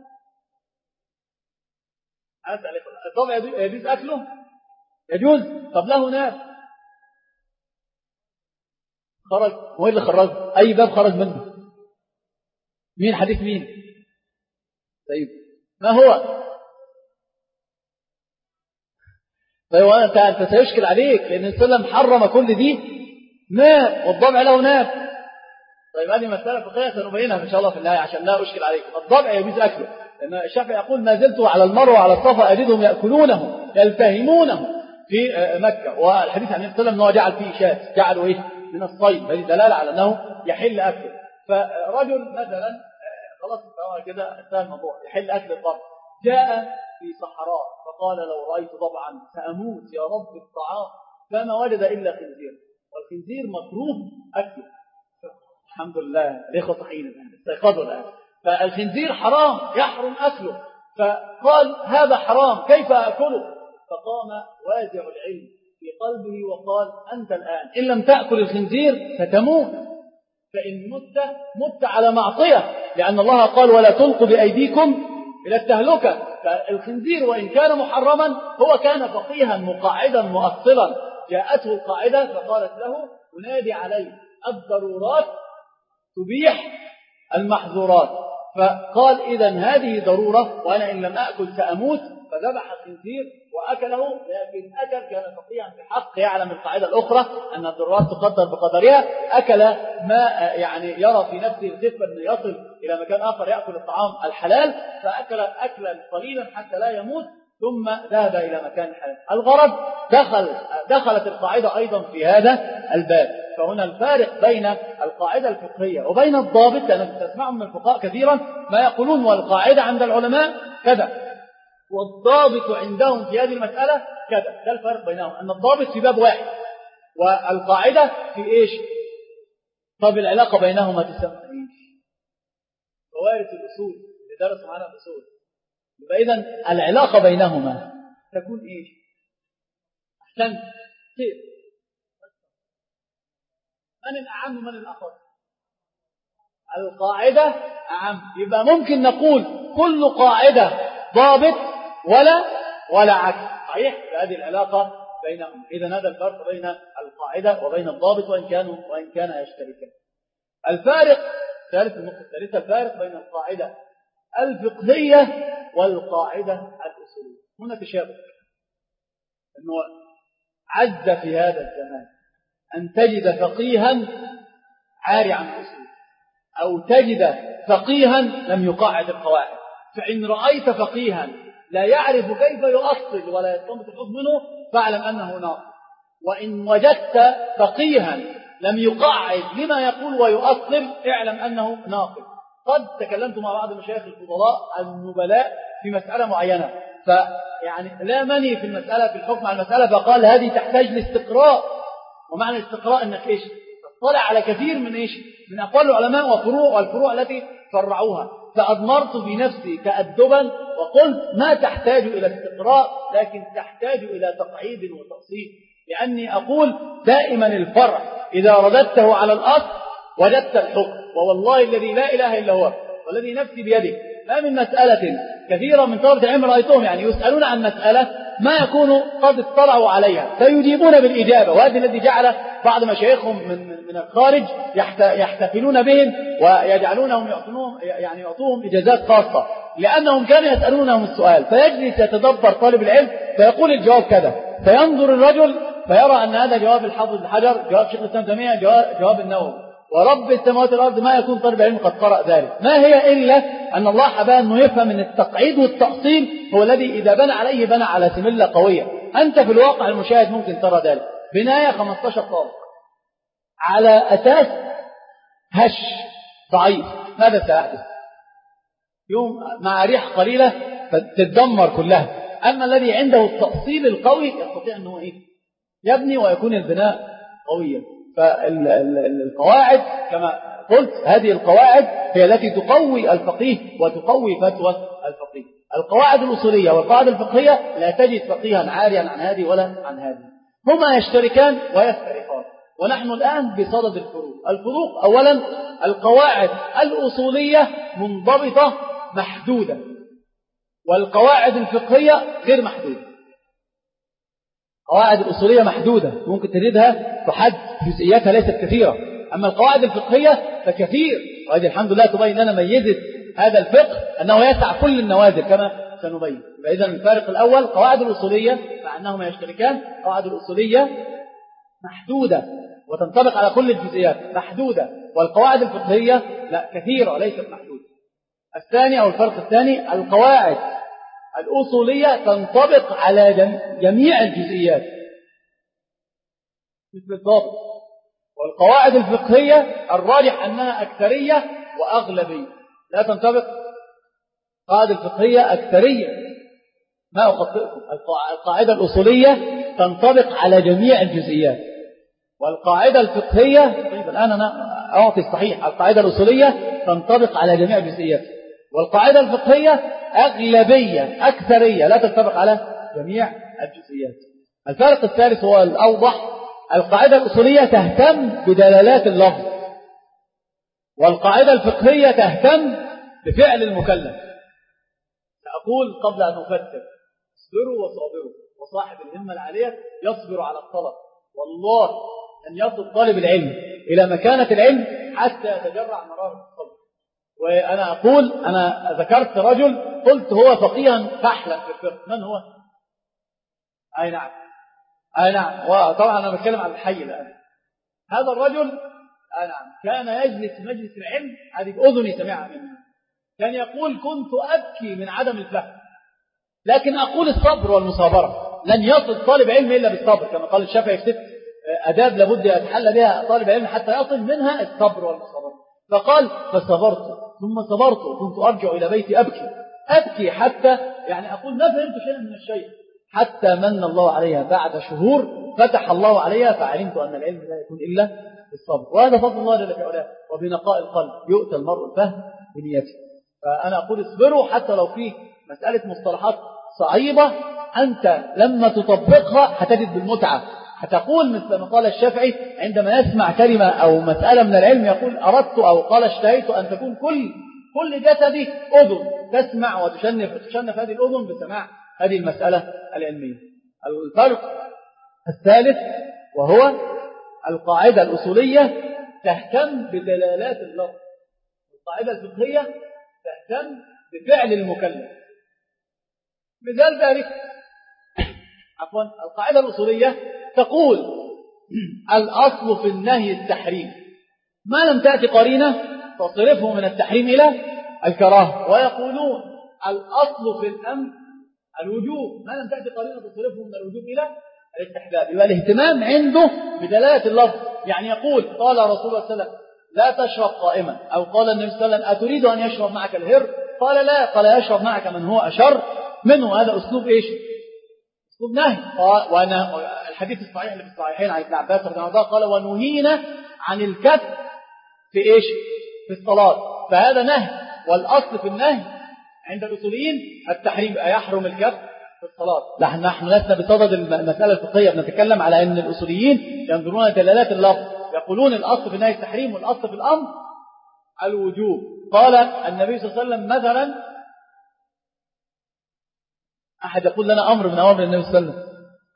أسأل الضبع يجوز أكله؟ يجوز. طب له ناس خرج، وين اللي خرج؟ أي باب خرج منه؟ مين؟ حديث مين؟ طيب ما هو؟ طيب أنت أنت سيشكل عليك، لأن السلام حرم كل دي ماء والضبع له ناس. طيب هذه مسألة فقهية سنبينها إن شاء الله في النهاية عشان لا أشكل عليكم. الضبع يجوز أكله، لأن الشافعي يقول ما زلت على المروة وعلى الصفا أجدهم يأكلونه يلتهمونه في مكة. والحديث عن النبي صلى الله عليه وسلم أنه جعل فيه شاة، جعلوا إيه من الصيد، هذه دلالة على أنه يحل أكله. فرجل مثلا خلاص كده انتهى الموضوع، يحل أكل الضبع، جاء في صحراء فقال لو رأيت ضبعا سأموت يا رب الطعام، فما وجد إلا خنزير، والخنزير مكروه أكله. الحمد لله الإخوة صحيين الآن استيقظوا الآن. فالخنزير حرام يحرم أكله، فقال هذا حرام كيف أكله؟ فقام وازع العلم في قلبه وقال أنت الآن إن لم تأكل الخنزير ستموت، فإن مت مت على معصية، لأن الله قال ولا تلقوا بأيديكم إلى التهلكة. فالخنزير وإن كان محرما هو كان فقيها مقاعدا مؤصلا، جاءته القاعدة فقالت له تنادي عليه الضرورات تبيح المحظورات. فقال إذن هذه ضرورة وأنا إن لم أأكل سأموت، فذبح الخنزير وأكله. لكن أكل كان فقيها بحق يعلم القاعدة الأخرى أن الضرورات تقدر بقدرها، أكل ما يعني يرى في نفسه الخفة أن يصل إلى مكان آخر يأكل الطعام الحلال، فأكل أكلا قليلا حتى لا يموت ثم ذهب إلى مكان الحلال. الغرض دخل دخلت القاعدة أيضا في هذا الباب. فهنا الفارق بين القاعدة الفقهية وبين الضابط، لأنك تسمع من الفقهاء كثيرا ما يقولون والقاعدة عند العلماء كذا والضابط عندهم في هذه المسألة كذا. ده الفرق بينهم، أن الضابط في باب واحد والقاعدة في إيش؟ طب العلاقة بينهما تسمى إيش؟ فوارث الأصول اللي درسوا معنا الأصول. يبقى إذن العلاقة بينهما تكون إيش؟ أحسن خير. من الأعم من الأخص؟ القاعدة أعم. يبقى ممكن نقول كل قاعدة ضابط ولا ولا عكس. صحيح هذه العلاقة بينهم. إذا هذا الفرق بين القاعدة وبين الضابط وإن كانوا وإن كان يشتركان. الفارق ثالث النقطة الثالثة الفارق بين القاعدة الفقهية والقاعدة الأصولية. هنا تشابه أنه عز في هذا الزمان أن تجد فقيها عاري عن الأصول أو تجد فقيها لم يقاعد القواعد. فإن رأيت فقيها لا يعرف كيف يؤصل ولا يستنبط الحكم منه فاعلم أنه ناقص. وإن وجدت فقيها لم يقاعد لما يقول ويؤصل اعلم أنه ناقص. قد تكلمت مع بعض مشايخ الفضلاء النبلاء في مسألة معينة فيعني لا مني في المسألة في الحكم على المسألة فقال هذه تحتاج لاستقراء. ومعنى الاستقراء انك ايش تطلع على كثير من ايش من اقوال العلماء وفروع والفروع التي فرعوها. فأضمرت في نفسي تأدبا وقلت ما تحتاج إلى استقراء لكن تحتاج إلى تقعيد وتأصيل. لأني أقول دائما الفرع إذا رددته على الأصل وجدت الحكم. ووالله الذي لا إله إلا هو والذي نفسي بيده ما من مسألة كثيرا من طلبة العلم رأيتهم يعني يسألون عن مسألة ما يكونوا قد اطلعوا عليها فيجيبون بالإجابة. وهذا الذي جعل بعض مشايخهم من من الخارج يحتفلون بهم ويجعلونهم يعطونهم يعني يعطوهم إجازات خاصة لأنهم كانوا يسألونهم السؤال فيجلس يتدبر طالب العلم فيقول الجواب كذا فينظر الرجل فيرى أن هذا جواب الحافظ ابن حجر جواب شيخ الإسلام ابن تيمية جواب, جواب النووي ورب السماوات والأرض ما يكون طالب علم قد قرأ ذلك. ما هي إلا أن الله حباه أنه يفهم من التقعيد والتأصيل هو الذي إذا بنى عليه بنى على سملة قوية. أنت في الواقع المشاهد ممكن ترى ذلك بناية خمسة عشر طابق على أساس هش ضعيف. ماذا سيحدث؟ يوم مع ريح قليلة فتدمر كلها. أما الذي عنده التأصيل القوي يستطيع أنه إيه؟ يبني ويكون البناء قويا. فالقواعد كما قلت هذه القواعد هي التي تقوي الفقيه وتقوي فتوى الفقيه. القواعد الأصولية والقواعد الفقهية لا تجد فقيها عاريا عن هذه ولا عن هذه. هما يشتركان ويفترقان. ونحن الآن بصدد الفروق. الفروق أولا القواعد الأصولية منضبطة محدودة والقواعد الفقهية غير محدودة. القواعد الأصولية محدودة ممكن تجدها بحد جزئياتها ليست كثيرة. أما القواعد الفقهية فكثير. وهذه الحمد لله تبين لنا ميزة هذا الفقه أنه يسع كل النوازل كما سنبين. فإذا الفارق الأول قواعد الأصولية مع أنهما يشتركان قواعد الأصولية محدودة وتنطبق على كل الجزئيات محدودة والقواعد الفقهية لا كثيرة ليست محدودة. الثاني أو الفرق الثاني القواعد الأصولية تنطبق على جميع الجزئيات مثل الضابط. والقواعد الفقهية الراجح أنها أكثرية وأغلبية لا تنطبق. القاعدة الفقهية أكثرية ما أخطئكم. القاعدة الأصولية تنطبق على جميع الجزئيات والقاعدة الفقهية طيب الآن أنا أعطي الصحيح القاعدة الأصولية تنطبق على جميع الجزئيات والقاعدة الفقهية أغلبية أكثرية لا تنطبق على جميع الجزئيات. الفرق الثالث هو الأوضح. القاعدة الأصولية تهتم بدلالات اللفظ والقاعدة الفقهية تهتم بفعل المكلف. سأقول قبل أن أفكر اصبروا وصابروا وصاحب الهمة العالية يصبر على الطلب. والله أن يصل طالب العلم إلى مكانة العلم حتى يتجرع مرارة الصبر. وأنا أقول أنا ذكرت رجل قلت هو فقيها فحلا في الفقه. من هو؟ أي نعم أي نعم وطبعا أنا بتكلم عن الحي الآن. هذا الرجل أي نعم كان يجلس مجلس العلم هذه بأذني سمعها منه كان يقول كنت أبكي من عدم الفهم لكن أقول الصبر والمصابرة. لن يصل طالب علم إلا بالصبر كما قال الشافعي في ست أداب لابد يتحلى بها طالب علم حتى يصل منها الصبر والمصابرة. فقال فصبرت ثم صبرت كنت أرجع إلى بيتي أبكي أبكي حتى يعني أقول ما فهمت شيئا من الشيء حتى من الله عليها بعد شهور فتح الله عليها فعلمت أن العلم لا يكون إلا بالصبر. وهذا فضل الله جل في علاه. وبنقاء القلب يؤتى المرء الفهم بنيته. فأنا أقول اصبروا حتى لو في مسألة مصطلحات صعيبة أنت لما تطبقها هتجد بالمتعة هتقول مثل ما قال الشافعي عندما يسمع كلمة أو مسألة من العلم يقول أردت أو قال اشتهيت أن تكون كل كل جسدي أذن تسمع وتشنف وتشنف هذه الأذن بسماع هذه المسألة العلمية. الفرق الثالث وهو القاعدة الأصولية تهتم بدلالات اللفظ. القاعدة الفقهية تهتم بفعل المكلف. مثال ذلك عفوا القاعدة الأصولية تقول الأصل في النهي التحريم ما لم تأتي قرينة تصرفه من التحريم إلى الكراهة، ويقولون الأصل في الأمر الوجوب ما لم تأتي قرينة تصرفه من الوجوب إلى الاستحباب. يبقى الاهتمام عنده بدلالة اللفظ. يعني يقول قال رسول الله صلى الله عليه وسلم لا تشرب قائما، أو قال النبي صلى الله عليه وسلم أتريد أن يشرب معك الهر؟ قال لا، قال يشرب معك من هو أشر منه. هذا أسلوب إيش؟ أسلوب نهي. وأنا الحديث الصحيح اللي في الصحيحين عن ابن عباس رضي الله عنه قال ونهينا عن الكف في إيش؟ في الصلاة. فهذا نهي، والأصل في النهي عند الأصوليين التحريم، يحرم الكف في الصلاة. نحن لسنا بصدد المسألة الفقهية، بنتكلم على أن الأصوليين ينظرون دلالات اللفظ، يقولون الأصل في النهي التحريم والأصل في الأمر الوجوب. قال النبي صلى الله عليه وسلم مثلا، أحد يقول لنا أمر من أوامر النبي صلى الله عليه وسلم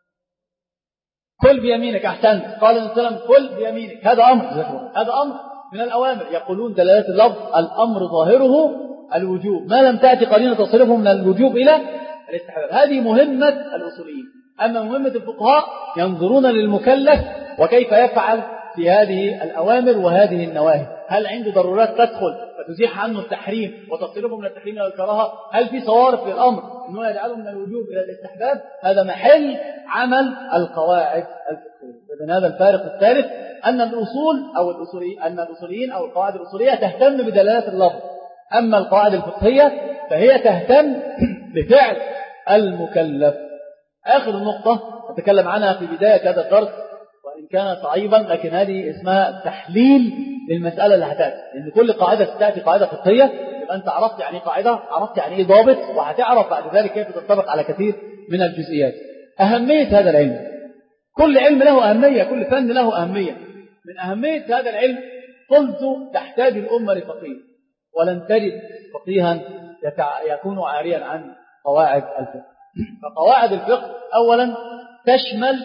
كل بيمينك، أحسنت. قال النبي صلى الله عليه وسلم كل بيمينك، هذا أمر، هذا أمر من الأوامر. يقولون دلالات اللفظ الأمر ظاهره الوجوب ما لم تأتي قرينة تصرفه من الوجوب إلى الاستحباب. هذه مهمة الأصوليين. أما مهمة الفقهاء ينظرون للمكلف وكيف يفعل في هذه الأوامر وهذه النواهي. هل عنده ضرورات تدخل فتزيح عنه التحريم وتصرفه من التحريم إلى الكراهة؟ هل في صوارف للأمر أنه يجعله من الوجوب إلى الاستحباب؟ هذا محل عمل القواعد الفقهية. إذن هذا الفارق الثالث، أن الأصول أو الأصولي أن الأصوليين أو القواعد الأصولية تهتم بدلالات اللفظ، أما القواعد الفقهية فهي تهتم بفعل المكلف. آخر نقطة أتكلم عنها في بداية هذا الدرس وإن كان صعيبا، لكن هذه اسمها تحليل للمسألة اللي هتأتي. لأن كل قاعدة ستأتي قاعدة فقهية يبقى أنت عرفت يعني قاعدة، عرفت يعني إيه ضابط، وهتعرف بعد ذلك كيف تنطبق على كثير من الجزئيات. أهمية هذا العلم، كل علم له أهمية، كل فن له أهمية. من أهمية هذا العلم قلت تحتاج الأمة لفقيه، ولن تجد فقيها يكون عاريا عن قواعد الفقه. فقواعد الفقه أولا تشمل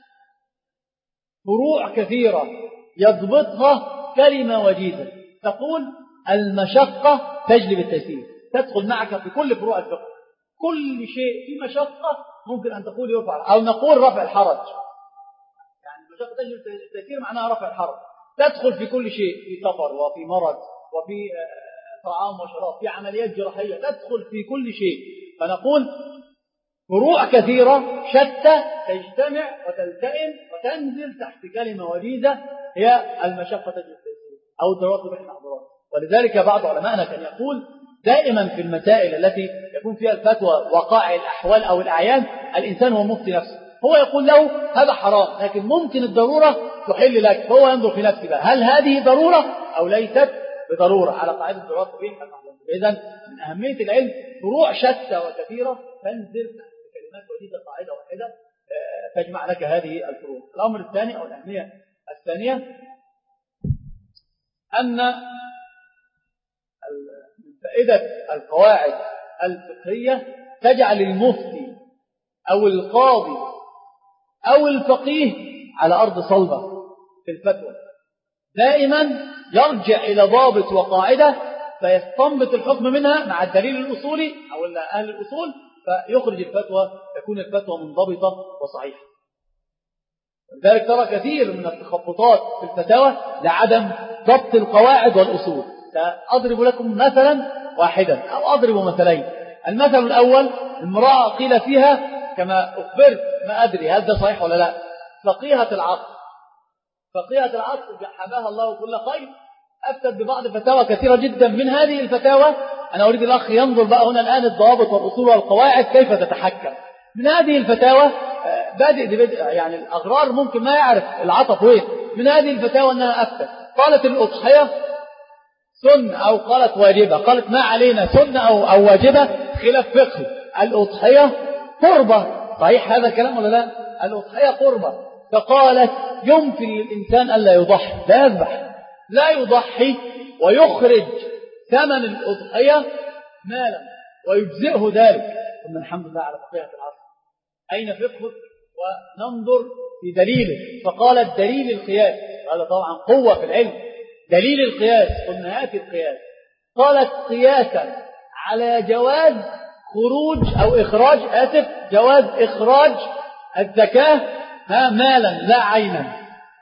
فروع كثيرة يضبطها كلمة وجيزة. تقول المشقة تجلب التيسير، تدخل معك في كل فروع الفقه. كل شيء في مشقة ممكن أن تقول يفعل، أو نقول رفع الحرج. يعني المشقة تجلب التيسير معناها رفع الحرج، تدخل في كل شيء، في سفر وفي مرض وفي طعام وشراب، في عمليات جراحية، تدخل في كل شيء. فنقول فروع كثيرة شتى تجتمع وتلتئم وتنزل تحت كلمة وجيزة هي المشقة تجلب التيسير أو التواصل بين الأحضرات. ولذلك بعض علمائنا كان يقول دائما في المسائل التي يكون فيها الفتوى وقائع الأحوال أو الأعيان الإنسان هو مفتي نفسه. هو يقول له هذا حرام، لكن ممكن الضرورة تحل لك، فهو ينظر في نفسه بقى هل هذه ضرورة أو ليست بضرورة على قاعدة ضرورات طبيعي. إذن من أهمية العلم فروع شتى وكثيرة تنزل كلمات وجيزة قاعدة واحدة تجمع لك هذه الفروع. الأمر الثاني أو الأهمية الثانية أن من فائدة القواعد الفقهية تجعل المفتي أو القاضي أو الفقيه على أرض صلبة في الفتوى. دائما يرجع إلى ضابط وقاعدة فيستنبط الحكم منها مع الدليل الأصولي أو أهل الأصول، فيخرج الفتوى، تكون الفتوى منضبطة وصحيحة. لذلك ترى كثير من التخبطات في الفتاوى لعدم ضبط القواعد والأصول. سأضرب لكم مثلا واحدا أو أضرب مثلين. المثل الأول، امرأة قيل فيها كما أخبرت ما أدري هل ده صحيح ولا لا، فقيهة العصر. فقيهة العصر حباها الله كل خير، أفتت ببعض فتاوى كثيرة جدا. من هذه الفتاوى أنا أريد الأخ ينظر بقى هنا الآن الضوابط والأصول والقواعد كيف تتحكم. من هذه الفتاوى بادئ ببدء، يعني الأغرار ممكن ما يعرف العطف وين. من هذه الفتاوى أنها أفتت قالت الأضحية سنة أو قالت واجبة، قالت ما علينا سنة أو, أو واجبة خلاف فقهي. الأضحية قربة، صحيح هذا الكلام ولا لا؟ الأضحية قربة، فقالت يمكن للإنسان ألا يضحي، لا يذبح، لا يضحي ويخرج ثمن الأضحية مالا ويجزئه ذلك. ثم الحمد لله على بقية العصر. أين فقهك؟ وننظر في دليله. فقالت دليل القياس، هذا طبعا قوة في العلم. دليل القياس، قلنا هاتي القياس. قالت قياسا على جواز خروج أو إخراج آسف جواز إخراج الزكاة ها مالا لا عينا.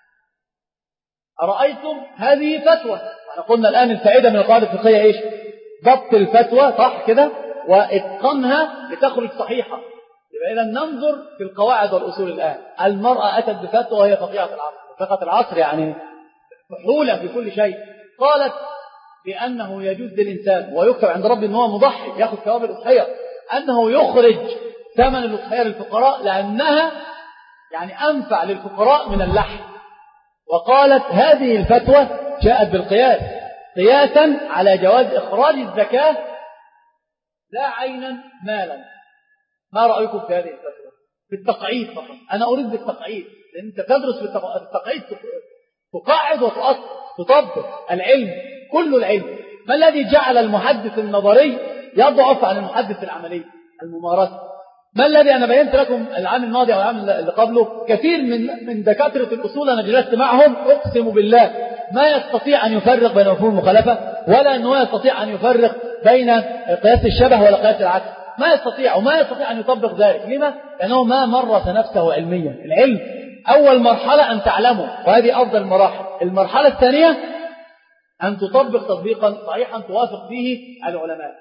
أرأيتم هذه فتوى، احنا قلنا الآن الفائدة من القاعدة الفقهية إيش؟ ضبط الفتوى صح كده وإتقانها لتخرج صحيحة. يبقى إذا ننظر في القواعد والأصول الآن. المرأة أتت بفتوى وهي فقيهة العصر، فقهة العصر يعني فحولة في كل شيء. قالت بأنه يجوز للإنسان ويكتب عند ربي أنه مضحي يأخذ ثواب الأضحية أنه يخرج ثمن الأضحية للفقراء لأنها يعني أنفع للفقراء من اللحم. وقالت هذه الفتوى جاءت بالقياس قياسا على جواز إخراج الزكاة لا عينا مالا. ما رأيكم في هذه الفتوى؟ بالتقعيد فقط، أنا أريد بالتقعيد، لأن أنت تدرس بالتقعيد تقاعد وتؤصل تطبق العلم كل العلم. ما الذي جعل المحدث النظري يضعف عن المحدث العملي الممارسة؟ ما الذي أنا بينت لكم العام الماضي أو العام اللي قبله كثير من من دكاترة الأصول أنا جلست معهم أقسم بالله ما يستطيع أن يفرق بين مفهوم المخالفة ولا أنه يستطيع أن يفرق بين قياس الشبه ولا قياس العكس، ما يستطيع وما يستطيع أن يطبق ذلك. لما؟ لأنه ما مرس نفسه علميا. العلم أول مرحلة أن تعلمه وهذه أفضل المراحل. المرحلة الثانية أن تطبق تطبيقا صحيحا توافق فيه العلماء.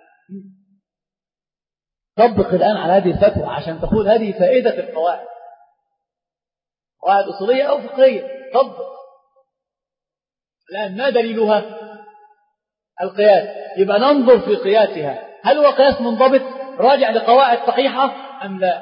طبق الآن على هذه الفتوى عشان تقول هذه فائدة القواعد، قواعد أصولية أو فقهية. طبق الآن ما دليلها؟ القياس. يبقى ننظر في قياسها هل هو قياس منضبط راجع لقواعد صحيحة أم لا؟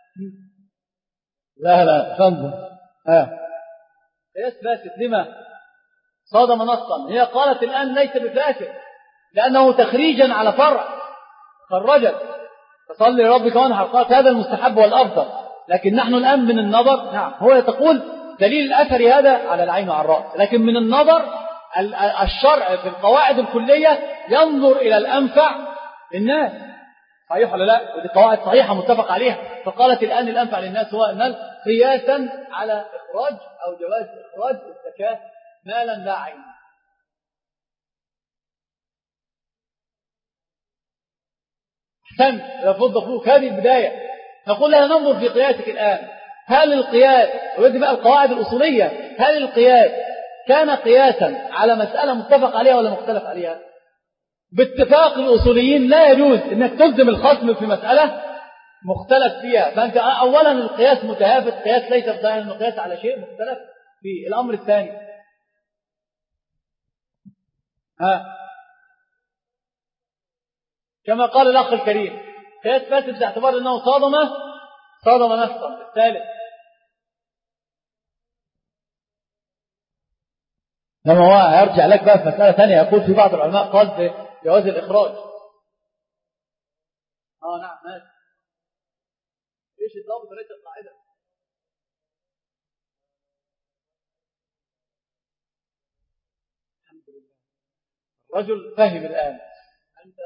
لا لا فانظر آه. قياس فاسد. لما؟ صادم نصا. هي قالت الآن ليس بفاسد لأنه تخريجا على فرع خرجت فصلي لربك وانحر، قالت هذا المستحب والأفضل. لكن نحن الآن من النظر نعم هو تقول دليل الأثر هذا على العين وعلى الرأس، لكن من النظر الشرع في القواعد الكلية ينظر إلى الأنفع للناس. صحيح ولا لا؟ ودي قواعد صحيحة متفق عليها. فقالت الآن الأنفع للناس هو المال قياسا على إخراج أو جواز إخراج الزكاة مالا لا عين. أحسن لفض فوق هذه البداية. نقول لها ننظر في قياسك الآن. هل القياس ودي بقى القواعد الأصولية هل القياس كان قياسا على مسألة متفق عليها ولا مختلف عليها؟ باتفاق الأصوليين لا يجوز أنك تلزم الخصم في مسألة مختلف فيها. فأنت أولا القياس متهافت، قياس ليس بضائع أنه قياس على شيء مختلف في الأمر الثاني. ها كما قال الأخ الكريم قياس فاسد باعتبار أنه صادم صادم نصا. الثالث لما هو هيرجع لك بقى في مسألة ثانية يقول في بعض العلماء قال في جواز الإخراج. اه نعم ماشي. ايش الضابط وليس القاعدة؟ الحمد لله الرجل فهم الآن. أنت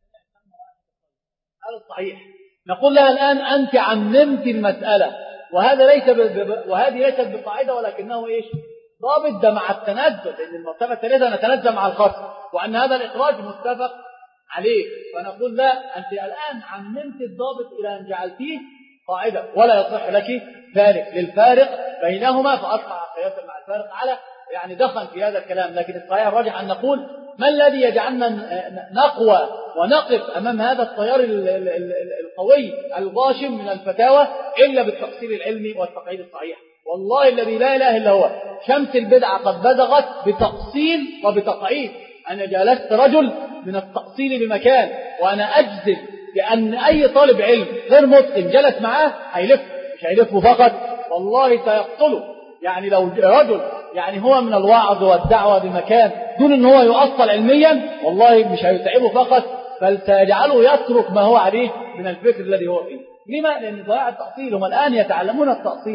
هذا الصحيح. نقول لها الآن أنت عممت المسألة وهذا ليس ب... وهذه ليست بقاعدة ولكنه إيش؟ ضابط. ده مع التنزل لأن المرتبة الثالثة نتنزل مع الخصم وأن هذا الإخراج متفق عليه. فنقول لا أنت الآن عممت الضابط إلى أن جعلتيه قاعدة ولا يصح لك ذلك للفارق بينهما فأصبح قياسا مع الفارق على يعني دخل في هذا الكلام. لكن الصحيح الراجح أن نقول ما الذي يجعلنا نقوى ونقف أمام هذا التيار القوي الغاشم من الفتاوى إلا بالتفصيل العلمي والتقعيد الصحيح. والله الذي لا إله إلا هو شمس البدعة قد بزغت بتفصيل وبتقعيد. أنا جلست رجل من التفصيل بمكان وأنا أجزم بأن أي طالب علم غير متقن جلس معاه هيلف مش هيلفه فقط والله سيقتله. يعني لو رجل يعني هو من الوعظ والدعوة بمكان دون أن هو يؤصل علميا والله مش هيتعبه فقط بل سيجعله يترك ما هو عليه من الفكر الذي هو فيه. لما؟ لأن ضياع التأصيل. هم الآن يتعلمون التأصيل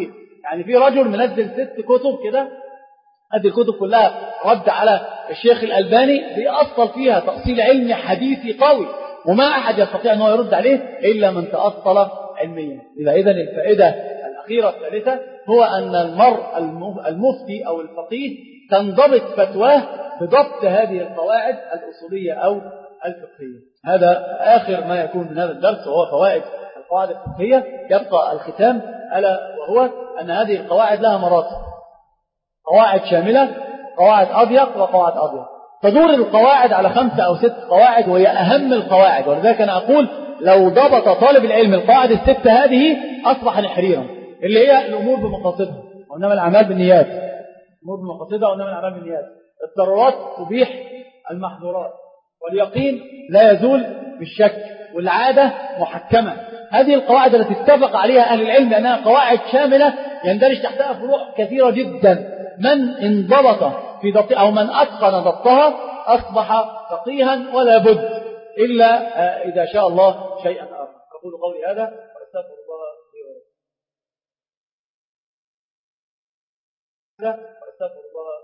يعني في رجل منزل ست كتب كده، هذه الكتب كلها رد على الشيخ الألباني، بيأصل فيها تأصيل علمي حديثي قوي، وما أحد يستطيع أنه يرد عليه إلا من تأصل علميا. إذا إذن الفائدة الأخيرة الثالثة هو أن المرء المفتي أو الفقيه تنضبط فتواه بضبط هذه القواعد الأصولية أو الفقهية. هذا آخر ما يكون من هذا الدرس، وهو فوائد القواعد الفقهية. يبقى الختام ألا وهو أن هذه القواعد لها مراتب، قواعد شاملة، قواعد أضيق، وقواعد أضيق. تدور القواعد على خمسة أو ست قواعد، وهي أهم القواعد. ولذلك أنا أقول لو ضبط طالب العلم القواعد الست هذه أصبح نحريرا، اللي هي الأمور بمقاصدها وإنما الأعمال بالنيات. الأمور بمقاصدها وإنما الأعمال بالنيات. الضرورات تبيح المحظورات، واليقين لا يزول بالشك، والعادة محكمة. هذه القواعد التي اتفق عليها أهل العلم أنها قواعد شاملة يندرج تحتها فروع كثيرة جدا. من انضبط في ضبط أو من أتقن ضبطها أصبح فقيها ولا بد إلا إذا شاء الله شيئا آخر. أقول قولي هذا وأستغفر الله لي ولكم. وأستغفر الله